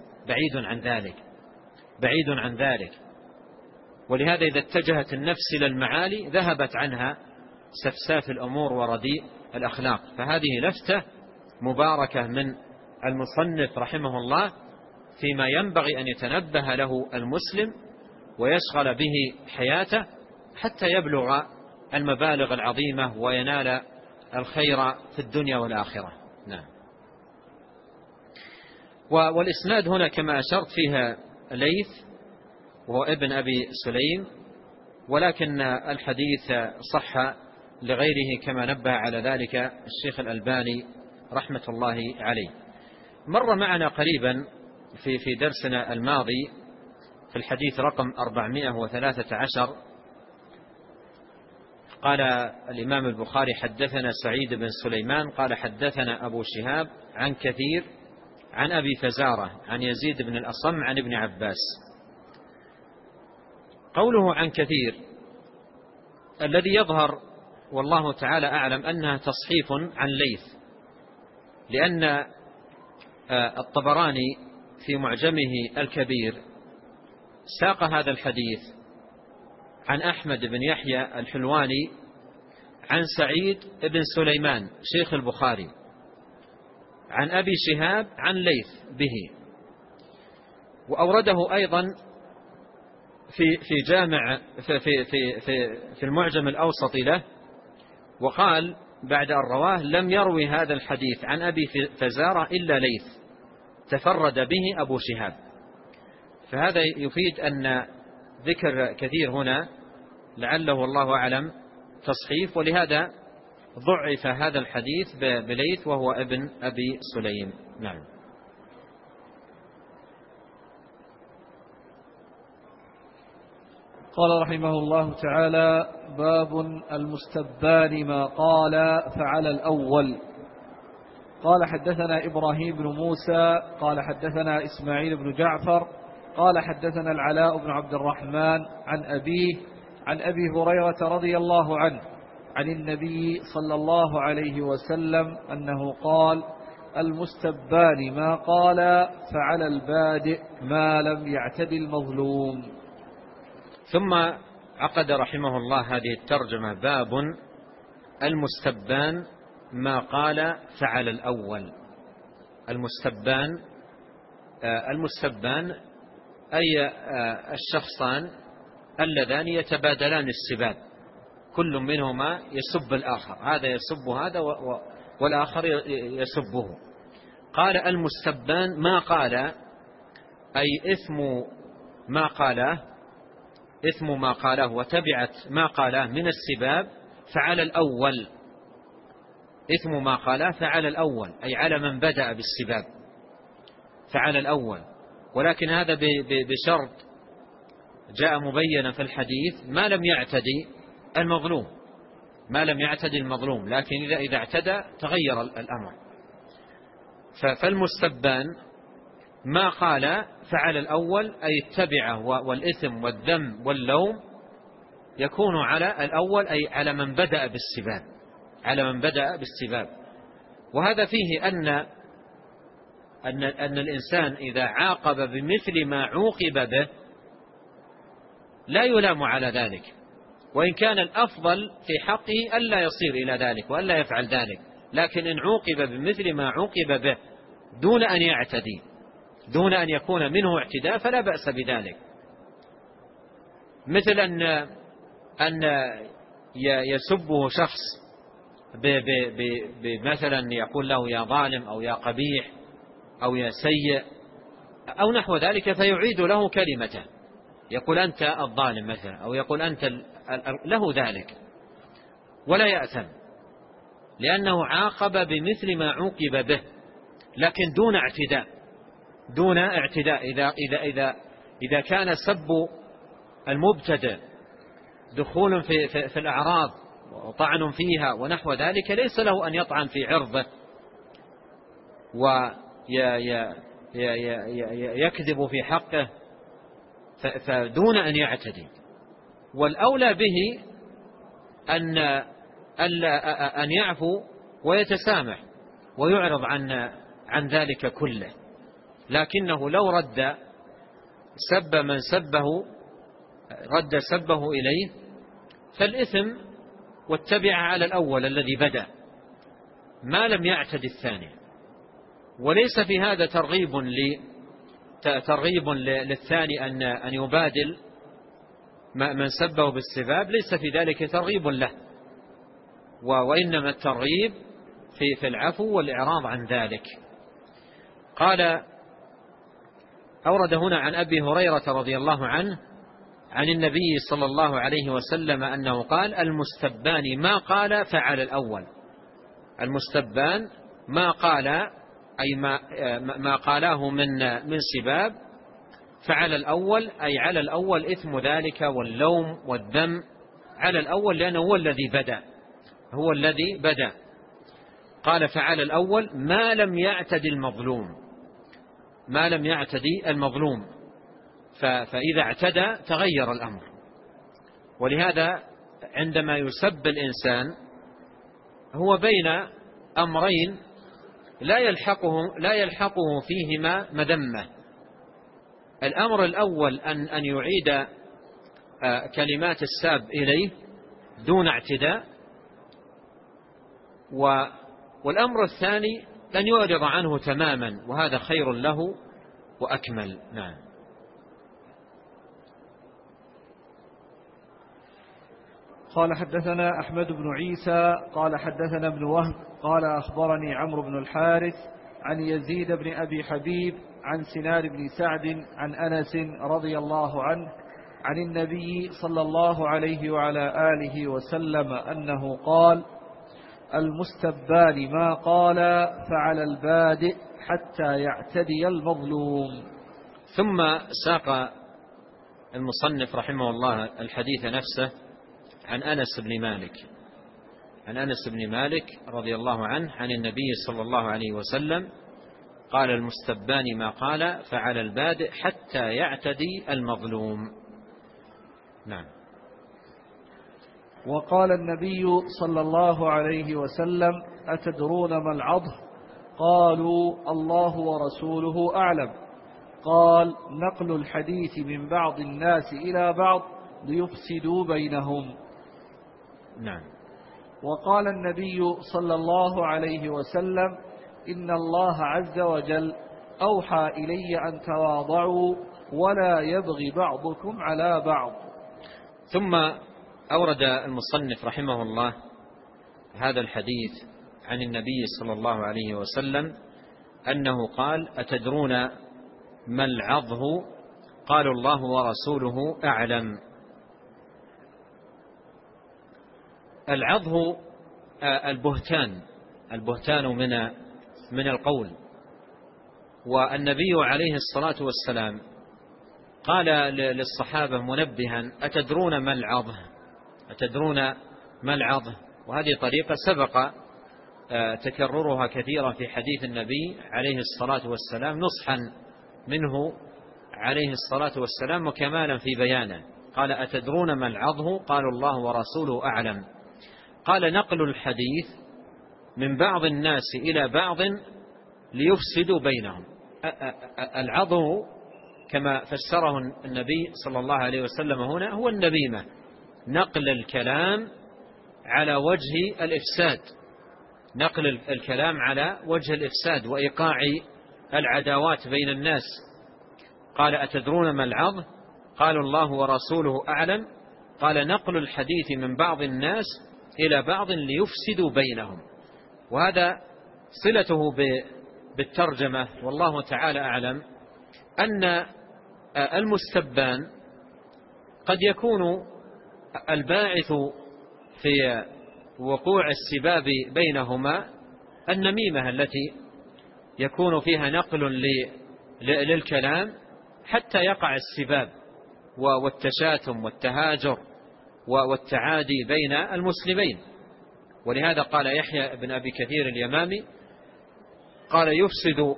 بعيد عن ذلك. ولهذا إذا اتجهت النفس إلى المعالي ذهبت عنها سفساف الأمور ورديء الأخلاق. فهذه لفتة مباركة من المصنف رحمه الله فيما ينبغي أن يتنبه له المسلم ويشغل به حياته حتى يبلغ المبالغ العظيمة وينال الخير في الدنيا والآخرة. نعم. والإسناد هنا كما أشرت فيها ليث وهو ابن أبي سليم، ولكن الحديث صح لغيره كما نبه على ذلك الشيخ الألباني رحمة الله عليه. مر معنا قريبا في درسنا الماضي في الحديث رقم 413 قال الإمام البخاري حدثنا سعيد بن سليمان قال حدثنا أبو شهاب عن كثير عن أبي فزارة عن يزيد بن الأصم عن ابن عباس. قوله عن كثير الذي يظهر والله تعالى أعلم أنها تصحيف عن ليث، لأن الطبراني في معجمه الكبير ساق هذا الحديث عن أحمد بن يحيى الحلواني عن سعيد بن سليمان شيخ البخاري عن أبي شهاب عن ليث به، وأورده أيضا في جامع في المعجم الأوسط له، وقال بعد أن رواه لم يروي هذا الحديث عن أبي فزارة إلا ليث تفرد به أبو شهاب. فهذا يفيد أن ذكر كثير هنا لعله والله أعلم تصحيف، ولهذا ضعف هذا الحديث بليث وهو ابن أبي سليم. نعم. قال رحمه الله تعالى: باب المستبان ما قال فعلى الأول. قال حدثنا إبراهيم بن موسى قال حدثنا إسماعيل بن جعفر قال حدثنا العلاء بن عبد الرحمن عن أبيه عن أبي هريرة رضي الله عنه عن النبي صلى الله عليه وسلم أنه قال: المستبان ما قال فعلى البادئ ما لم يعتد المظلوم. ثم عقد رحمه الله هذه الترجمة: باب المستبان ما قال فعلى الأول. المستبان أي الشخصان اللذان يتبادلان السباب، كل منهما يسب الآخر، هذا يسب هذا والآخر يسبه. قال المستبان ما قال أي إثم ما قاله إثم ما قاله وتبعة ما قاله من السباب فعلى الأول، إثم ما قاله فعلى الأول، أي على من بدأ بالسباب فعلى الأول. ولكن هذا بشرط جاء مبينا في الحديث: ما لم يعتدي المظلوم، ما لم يعتدي المظلوم. لكن إذا اعتدى تغير الأمر. فالمستبان ما قال فعلى الأول، أي التبعة والإثم والذم واللوم يكون على الأول، أي على من بدأ بالسباب، على من بدأ بالسباب. وهذا فيه أن الإنسان إذا عاقب بمثل ما عوقب به لا يلام على ذلك، وإن كان الأفضل في حقه ألا يصير إلى ذلك وألا يفعل ذلك. لكن إن عوقب بمثل ما عوقب به دون أن يعتدي، دون أن يكون منه اعتداء، فلا بأس بذلك. مثل أن يسبه شخص بمثلا يقول له يا ظالم أو يا قبيح أو يا سيء أو نحو ذلك، فيعيد له كلمته، يقول أنت الظالم مثلا، أو يقول أنت له ذلك، ولا يأثم، لأنه عاقب بمثل ما عوقب به، لكن دون اعتداء، دون اعتداء. إذا كان سب المبتدئ دخول في الأعراض وطعن فيها ونحو ذلك، ليس له أن يطعن في عرضه ويكذب في حقه، فدون أن يعتدي. والأولى به أن يعفو ويتسامح ويعرض عن ذلك كله. لكنه لو رد سب من سبه، رد سبه إليه، فالإثم والتبع على الأول الذي بدأ ما لم يعتد الثاني. وليس في هذا ترغيب للثاني أن يبادل من سبه بالسباب، ليس في ذلك ترغيب له، وإنما الترغيب في العفو والإعراض عن ذلك. قال أورد هنا عن أبي هريرة رضي الله عنه عن النبي صلى الله عليه وسلم أنه قال: المستبان ما قال فعلى الأول. المستبان ما قال، أي ما قاله من سباب، فعلى الأول، أي على الأول إثم ذلك واللوم والذم على الأول، لأنه هو الذي بدأ، هو الذي بدأ. قال فعلى الأول ما لم يعتدي المظلوم، ما لم يعتدي المظلوم، فإذا اعتدى تغير الأمر. ولهذا عندما يسب الإنسان هو بين أمرين لا يلحقه فيهما مذمة. الأمر الأول أن يعيد كلمات الساب إليه دون اعتداء، والأمر الثاني أن يعرض عنه تماما، وهذا خير له وأكمل. نعم. قال حدثنا أحمد بن عيسى قال حدثنا ابن وهب قال أخبرني عمرو بن الحارث عن يزيد بن أبي حبيب عن سنان بن سعد عن أنس رضي الله عنه عن النبي صلى الله عليه وعلى آله وسلم أنه قال: المستبان ما قال فعلى البادئ حتى يعتدي المظلوم. ثم ساق المصنف رحمه الله الحديث نفسه عن أنس بن مالك، عن أنس بن مالك رضي الله عنه عن النبي صلى الله عليه وسلم قال: المستبان ما قال فعلى البادئ حتى يعتدي المظلوم. نعم. وقال النبي صلى الله عليه وسلم: أتدرون ما العضه؟ قالوا: الله ورسوله أعلم. قال: نقل الحديث من بعض الناس إلى بعض ليفسدوا بينهم. نعم. وقال النبي صلى الله عليه وسلم: إن الله عز وجل أوحى إلي أن تواضعوا ولا يبغي بعضكم على بعض. ثم أورد المصنف رحمه الله هذا الحديث عن النبي صلى الله عليه وسلم أنه قال: أتدرون ما العضه؟ قالوا الله ورسوله أعلم. العضه البهتان من القول. والنبي عليه الصلاة والسلام قال للصحابة منبها: أتدرون ما العضه؟ وهذه طريقة سبق تكررها كثيرا في حديث النبي عليه الصلاة والسلام نصحا منه عليه الصلاة والسلام وكمالا في بيانه. قال: أتدرون ما العضه؟ قالوا الله ورسوله أعلم. قال: نقل الحديث من بعض الناس إلى بعض ليفسدوا بينهم. العضه كما فسره النبي صلى الله عليه وسلم هنا هو النميمة، نقل الكلام على وجه الإفساد، نقل الكلام على وجه الإفساد وإيقاع العداوات بين الناس. قال: أتدرون ما العضه؟ قالوا الله ورسوله أعلم. قال: نقل الحديث من بعض الناس إلى بعض ليفسدوا بينهم. وهذا صلته بالترجمة والله تعالى أعلم أن المستبان قد يكون الباعث في وقوع السباب بينهما النميمة التي يكون فيها نقل للكلام حتى يقع السباب والتشاتم والتهاجر والتعادي بين المسلمين. ولهذا قال يحيى بن أبي كثير اليمامي قال: يفسد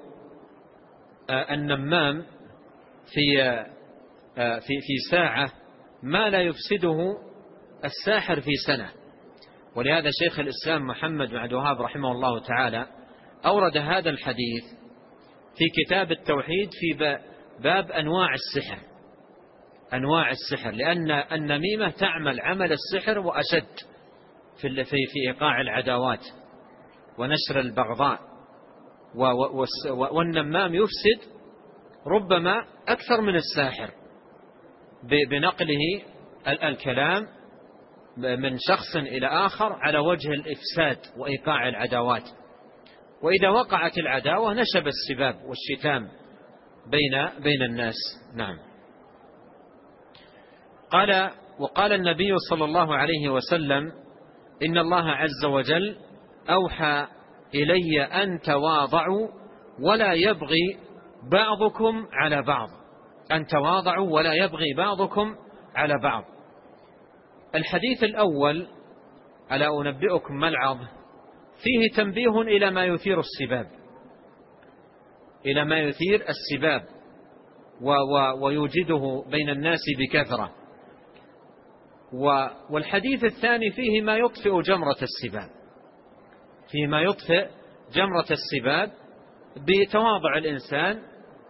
النمام في ساعة ما لا يفسده الساحر في سنة. ولهذا شيخ الإسلام محمد بن عبد الوهاب رحمه الله تعالى أورد هذا الحديث في كتاب التوحيد في باب أنواع السحر، لأن النميمة تعمل عمل السحر وأشد في إيقاع العداوات ونشر البغضاء، والنمام يفسد ربما أكثر من الساحر بنقله الكلام من شخص إلى آخر على وجه الإفساد وإيقاع العداوات. وإذا وقعت العداوة نشب السباب والشتام بين الناس. نعم. وقال النبي صلى الله عليه وسلم: إن الله عز وجل أوحى إلي أن تواضعوا ولا يبغي بعضكم على بعض، أن تواضعوا ولا يبغي بعضكم على بعض. الحديث الأول: ألا أنبئكم ما العضه؟ فيه تنبيه إلى ما يثير السباب ويوجده بين الناس بكثرة. والحديث الثاني فيه ما يطفئ جمرة السباب بتواضع الإنسان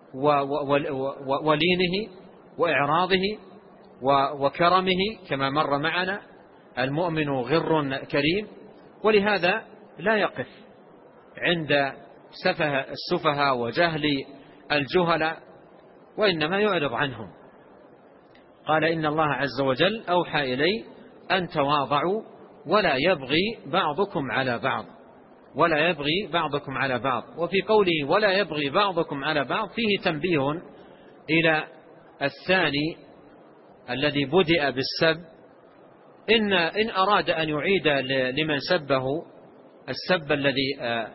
ولينه وإعراضه وكرمه، كما مر معنا: المؤمن غر كريم. ولهذا لا يقف عند السفهاء وجهل الجهلاء، وإنما يعرض عنهم. قال: إن الله عز وجل أوحى إلي أن تواضعوا ولا يبغي بعضكم على بعض. وفي قوله ولا يبغي بعضكم على بعض فيه تنبيه إلى الثاني الذي بدأ بالسب، إن أراد أن يعيد لمن سبه السب الذي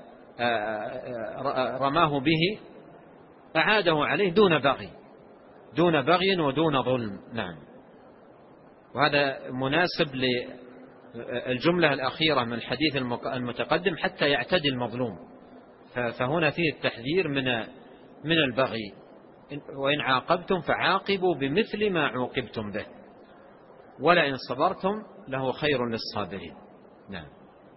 رماه به أعاده عليه دون بغي ودون ظلم. نعم. وهذا مناسب للجملة الأخيرة من الحديث المتقدم: حتى يعتدي المظلوم. فهنا فيه التحذير من البغي: وإن عاقبتم فعاقبوا بمثل ما عوقبتم به ولئن صبرتم له خير للصابرين. نعم.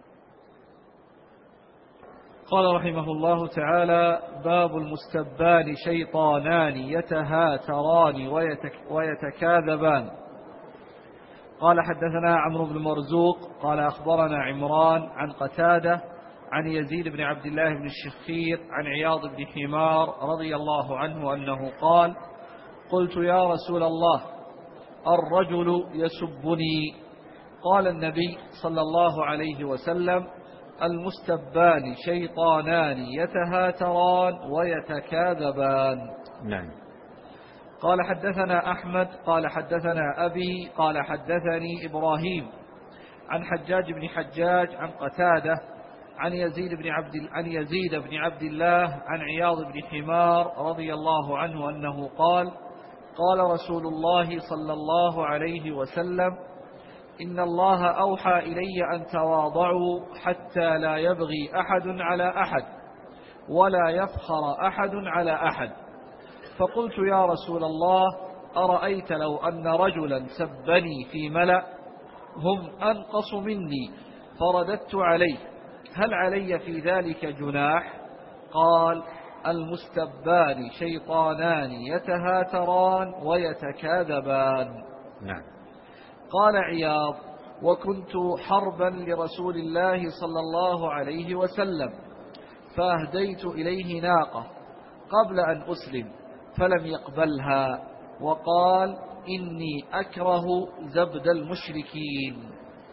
قال رحمه الله تعالى: باب المستبان شيطانان يتهاتران ويتكاذبان. قال: حدثنا عمرو بن مرزوق قال: أخبرنا عمران عن قتادة عن يزيد بن عبد الله بن الشخير عن عياض بن حمار رضي الله عنه أنه قال: قلت يا رسول الله الرجل يسبني. قال النبي صلى الله عليه وسلم: المستبان شيطانان يتهاتران ويتكاذبان. نعم. قال حدثنا أحمد قال حدثنا أبي قال حدثني إبراهيم عن حجاج بن حجاج عن قتادة عن يزيد بن عبد الله عن عياض بن حمار رضي الله عنه أنه قال قال رسول الله صلى الله عليه وسلم إن الله أوحى إلي أن تواضعوا حتى لا يبغي أحد على أحد ولا يفخر أحد على أحد. فقلت يا رسول الله أرأيت لو أن رجلا سبني في ملأ هم أنقص مني فرددت عليه هل علي في ذلك جناح؟ قال المستبان شيطانان يتهاتران ويتكاذبان. نعم. قال عياض وكنت حربا لرسول الله صلى الله عليه وسلم فأهديت إليه ناقة قبل أن أسلم فلم يقبلها وقال إني أكره زبد المشركين.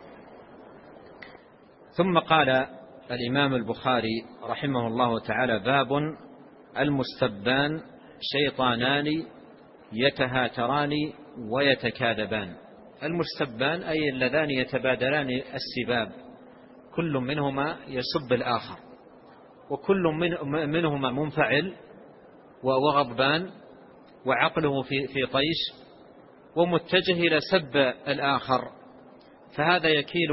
ثم قال الإمام البخاري رحمه الله تعالى باب المستبان شيطانان يتهاتران ويتكاذبان. المستبان أي اللذان يتبادلان السباب كل منهما يسب الآخر وكل منهما منفعل وغضبان وعقله في طيش ومتجه إلى سب الآخر، فهذا يكيل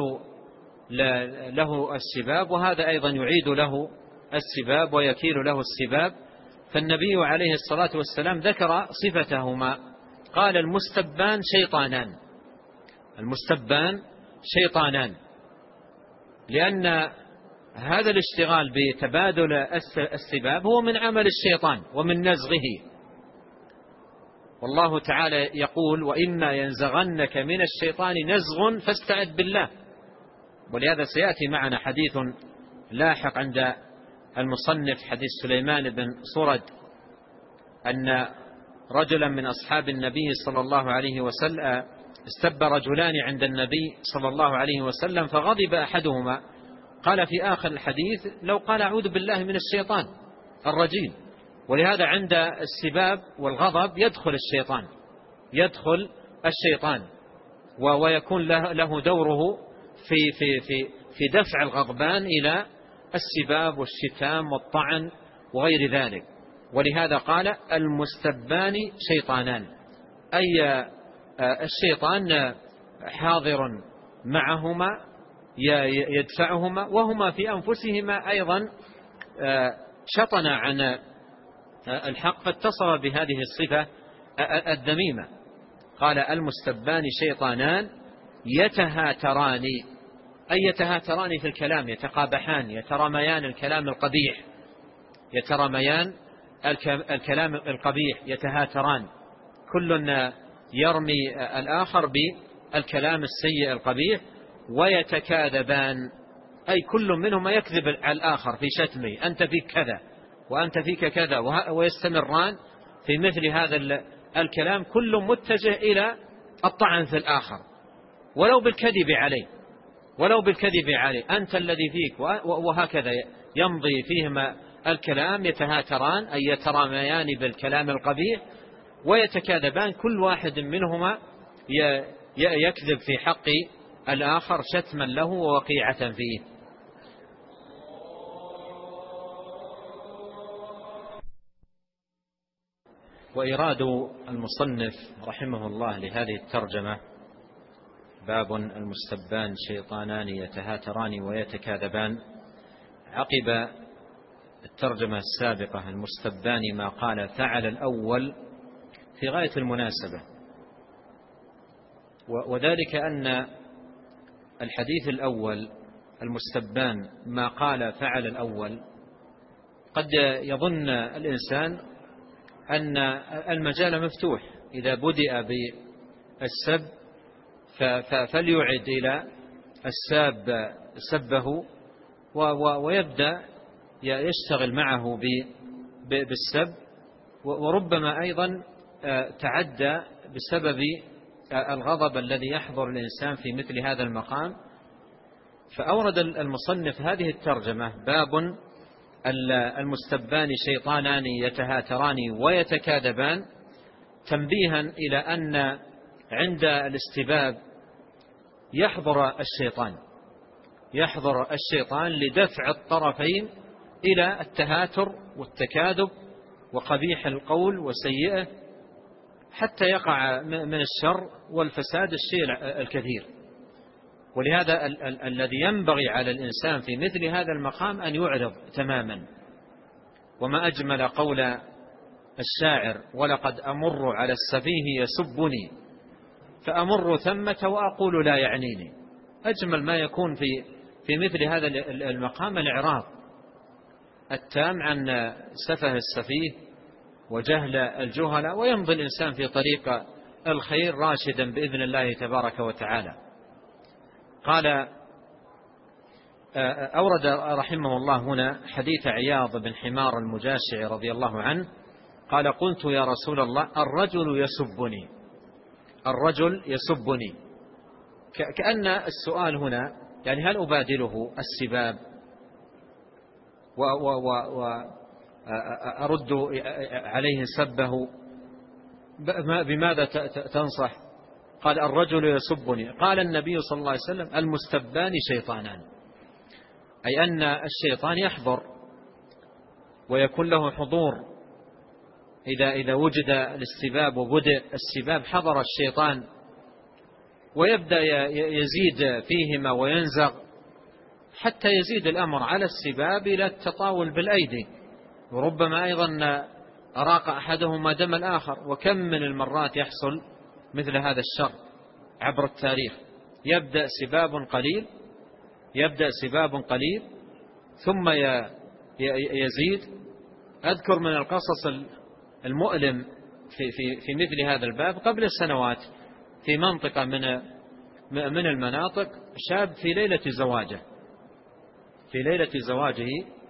له السباب وهذا أيضا يعيد له السباب ويكيل له السباب. فالنبي عليه الصلاة والسلام ذكر صفتهما قال المستبان شيطانان. المستبان شيطانان لأن هذا الاشتغال بتبادل السباب هو من عمل الشيطان ومن نزغه، والله تعالى يقول وإما ينزغنك من الشيطان نزغ فاستعذ بالله. ولهذا سيأتي معنا حديث لاحق عند المصنف حديث سليمان بن صرد أن رجلا من أصحاب النبي صلى الله عليه وسلم استب رجلان عند النبي صلى الله عليه وسلم فغضب أحدهما قال في آخر الحديث لو قال أعوذ بالله من الشيطان الرجيم. ولهذا عند السباب والغضب يدخل الشيطان ويكون له دوره في دفع الغضبان إلى السباب والشتام والطعن وغير ذلك. ولهذا قال المستبان شيطانان أي الشيطان حاضر معهما يدفعهما وهما في أنفسهما أيضا شطنا عن الحق فاتصل بهذه الصفة الذميمة. قال المستبان شيطانان يتهاتران أي يتهاتران في الكلام، يتقابحان يترميان الكلام القبيح، يترميان الكلام القبيح يتهاتران، كل يرمي الآخر بالكلام السيء القبيح. ويتكاذبان أي كل منهما يكذب على الآخر في شتمه أنت فيك كذا وأنت فيك كذا، ويستمران في مثل هذا الكلام كل متجه إلى الطعن في الآخر ولو بالكذب عليه أنت الذي فيك، وهكذا يمضي فيهما الكلام يتهاتران أي يتراميان بالكلام القبيح ويتكاذبان كل واحد منهما يكذب في حق الآخر شتما له ووقيعة فيه. وإراد المصنف رحمه الله لهذه الترجمة باب المستبان شيطانان يتهاتران ويتكاذبان عقب الترجمة السابقة المستبان ما قال فعل الأول في غاية المناسبة، وذلك أن الحديث الأول المستبان ما قال فعل الأول قد يظن الإنسان أن المجال مفتوح إذا بدأ بالسب فليعد إلى الساب سبه ويبدأ يشتغل معه بالسب، وربما أيضا تعدى بسبب الغضب الذي يحضر الإنسان في مثل هذا المقام. فأورد المصنف هذه الترجمة باب المستبان شيطانان يتهاتران ويتكاذبان تنبيها إلى أن عند الاستباب يحضر الشيطان لدفع الطرفين إلى التهاتر والتكاذب وقبيح القول وسيئه، حتى يقع من الشر والفساد الشيء الكثير. ولهذا الذي ينبغي على الإنسان في مثل هذا المقام أن يعرض تماما. وما أجمل قول الشاعر: ولقد أمر على السفيه يسبني فأمر ثمة وأقول لا يعنيني. أجمل ما يكون في مثل هذا المقام الإعراض التام عن سفه السفيه وجهل الجهل، ويمضي الإنسان في طريق الخير راشدا بإذن الله تبارك وتعالى. قال أورد رحمه الله هنا حديث عياض بن حمار المجاشع رضي الله عنه قال: قلت يا رسول الله الرجل يسبني، كأن السؤال هنا يعني هل أبادله السباب وأرد عليه سبه؟ بماذا تنصح؟ قال: الرجل يسبني. قال النبي صلى الله عليه وسلم: المستبان شيطانان، أي أن الشيطان يحضر ويكون له حضور. إذا وجد الاستباب وبدأ السباب حضر الشيطان ويبدأ يزيد فيهما وينزغ حتى يزيد الأمر على السباب إلى التطاول بالأيدي، وربما أيضا أراق أحدهما دم الآخر. وكم من المرات يحصل مثل هذا الشر عبر التاريخ، يبدأ سباب قليل ثم يزيد. أذكر من القصص المؤلم في مثل هذا الباب قبل السنوات في منطقة من المناطق، شاب في ليلة زواجه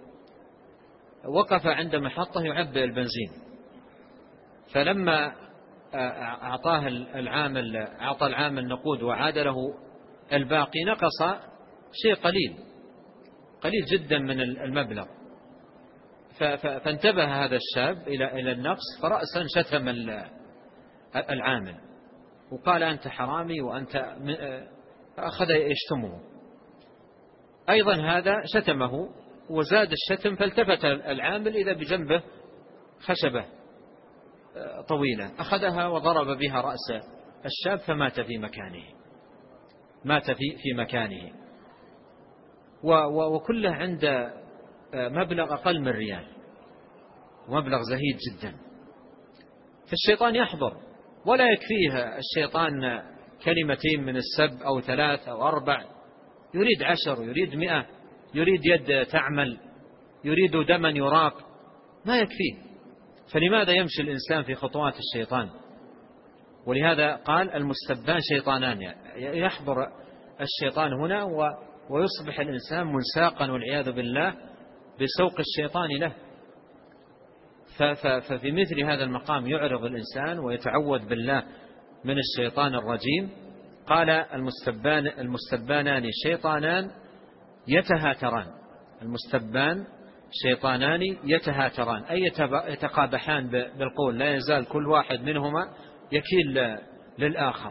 وقف عند محطة يعبئ البنزين، فلما أعطى العامل نقود وعاد له الباقي نقص شيء قليل جدا من المبلغ. فانتبه هذا الشاب إلى النقص، فرأسا شتم العامل وقال: أنت حرامي وأنت، أخذ يشتمه. أيضا هذا شتمه وزاد الشتم، فالتفت العامل إذا بجنبه خشبة طويلة، أخذها وضرب بها رأس الشاب فمات في مكانه. وكله عند مبلغ أقل من ريال، ومبلغ زهيد جدا. فالشيطان يحضر ولا يكفيه الشيطان كلمتين من السب أو 3 أو 4، يريد 10، يريد 100، يريد يد تعمل، يريد دما يراق، ما يكفيه. فلماذا يمشي الإنسان في خطوات الشيطان؟ ولهذا قال: المستبان شيطانان، يحضر الشيطان هنا ويصبح الإنسان منساقا والعياذ بالله بسوق الشيطان له. ففي مثل هذا المقام يعرض الإنسان ويتعوذ بالله من الشيطان الرجيم. قال: المستبانان شيطانان يتهاتران، أي يتقابحان بالقول، لا يزال كل واحد منهما يكيل للآخر.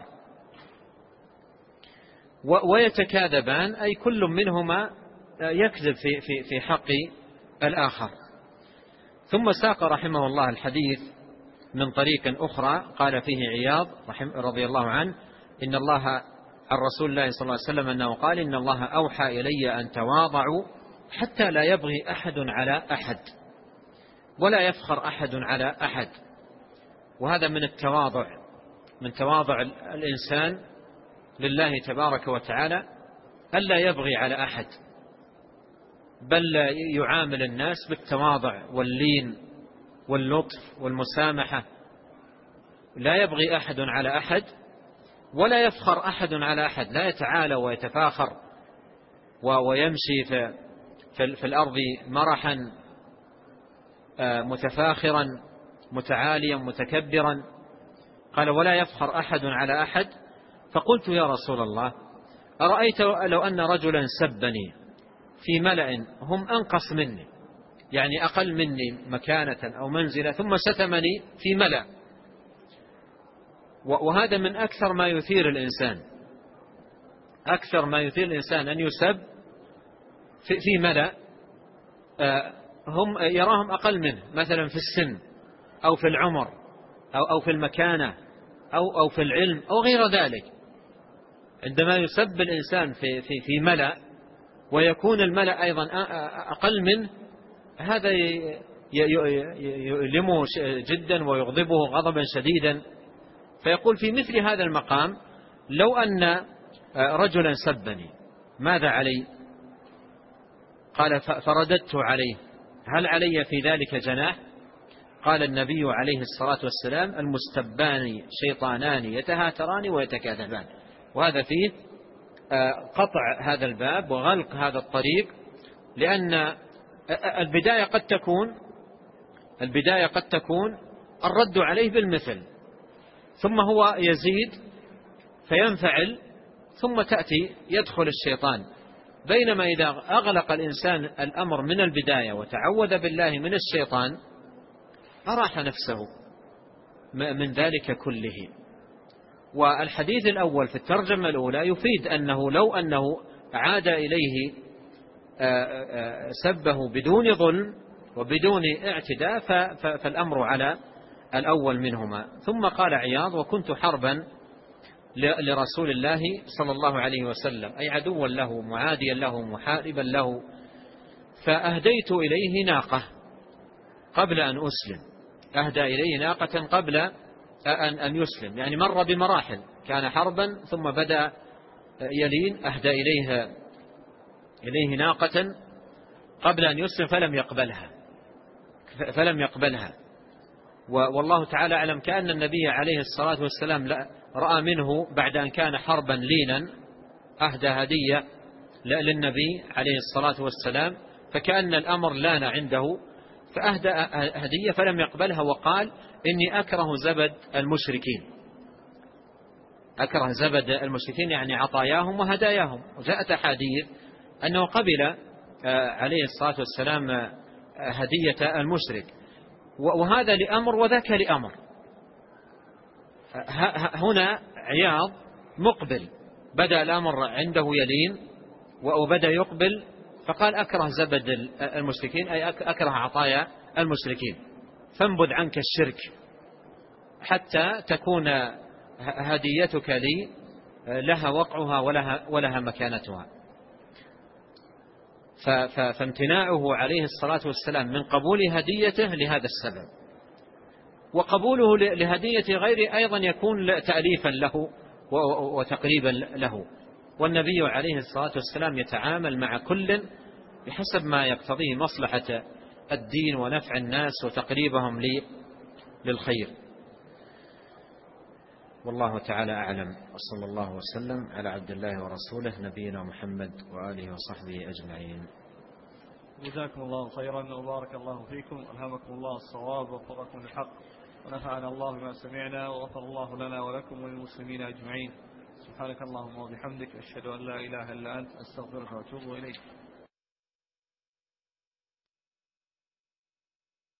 ويتكاذبان، أي كل منهما يكذب في حق الآخر. ثم ساق رحمه الله الحديث من طريق أخرى قال فيه عياض رضي الله عنه: إن الله عن رسول الله صلى الله عليه وسلم أنه قال: إن الله أوحى إلي أن تواضعوا حتى لا يبغي أحد على أحد ولا يفخر أحد على أحد. وهذا من تواضع الإنسان لله تبارك وتعالى، ألا يبغي على أحد، بل يعامل الناس بالتواضع واللين واللطف والمسامحة. لا يبغي أحد على أحد ولا يفخر أحد على أحد، لا يتعالى ويتفاخر ويمشي في الأرض مرحا متفاخرا متعاليا متكبرا. قال: ولا يفخر أحد على أحد. فقلت: يا رسول الله، أرأيت لو أن رجلا سبني في ملأ هم أنقص مني، يعني أقل مني مكانة أو منزلة، ثم شتمني في ملأ، وهذا من أكثر ما يثير الإنسان، أكثر ما يثير الإنسان أن يسب في ملأ هم يراهم أقل منه، مثلا في السن أو في العمر أو في المكانة أو في العلم أو غير ذلك. عندما يسب الإنسان في ملأ ويكون الملأ أيضا أقل منه، هذا يؤلمه جدا ويغضبه غضبا شديدا. فيقول في مثل هذا المقام لو أن رجلا سبني ماذا علي؟ قال فرددت عليه، هل علي في ذلك جناح؟ قال النبي عليه الصلاة والسلام المستبان شيطانان يتهاتران ويتكاذبان. وهذا فيه قطع هذا الباب وغلق هذا الطريق، لأن البداية قد تكون الرد عليه بالمثل، ثم هو يزيد فينفعل، ثم يدخل الشيطان. بينما إذا أغلق الإنسان الأمر من البداية وتعوذ بالله من الشيطان أراح نفسه من ذلك كله. والحديث الأول في الترجمة الأولى يفيد أنه لو أنه عاد إليه سبه بدون ظلم وبدون اعتداء فالأمر على الأول منهما. ثم قال عياض وكنت حربا لرسول الله صلى الله عليه وسلم، أي عدوا له معاديا له محاربا له، فأهديت إليه ناقة قبل أن أسلم. أهدى إليه ناقة قبل أن يسلم، يعني مر بمراحل، كان حربا ثم بدأ يلين، أهدى إليه ناقة قبل أن يسلم فلم يقبلها. والله تعالى أعلم كأن النبي عليه الصلاة والسلام رأى منه بعد أن كان حربا لينا أهدى هدية للنبي عليه الصلاة والسلام، فكأن الأمر لان عنده فأهدى هدية فلم يقبلها، وقال إني أكره زبد المشركين. أكره زبد المشركين يعني عطاياهم وهداياهم. وجاءت أحاديث أنه قبل عليه الصلاة والسلام هدية المشرك، وهذا لأمر وذاك لأمر. هنا عياض مقبل، بدأ الأمر عنده يلين وبدأ يقبل، فقال أكره زبد المشركين أي أكره عطايا المشركين، فانبذ عنك الشرك حتى تكون هديتك لي لها وقعها ولها مكانتها. فامتناعه عليه الصلاة والسلام من قبول هديته لهذا السبب، وقبوله لهدية غيره أيضا يكون تأليفا له وتقريبا له. والنبي عليه الصلاة والسلام يتعامل مع كل بحسب ما يقتضيه مصلحة الدين ونفع الناس وتقريبهم للخير. والله تعالى أعلم، وصلى الله وسلم على عبد الله ورسوله نبينا محمد وآله وصحبه أجمعين. جزاكم الله خيرا وبارك الله فيكم، ألهمكم الله الصواب ووفقكم للحق، ونفعنا الله بما سمعنا، وغفر الله لنا ولكم وللمسلمين أجمعين. سبحانك اللهم وبحمدك، أشهد أن لا إله إلا أنت، أستغفرك وأتوب إليك.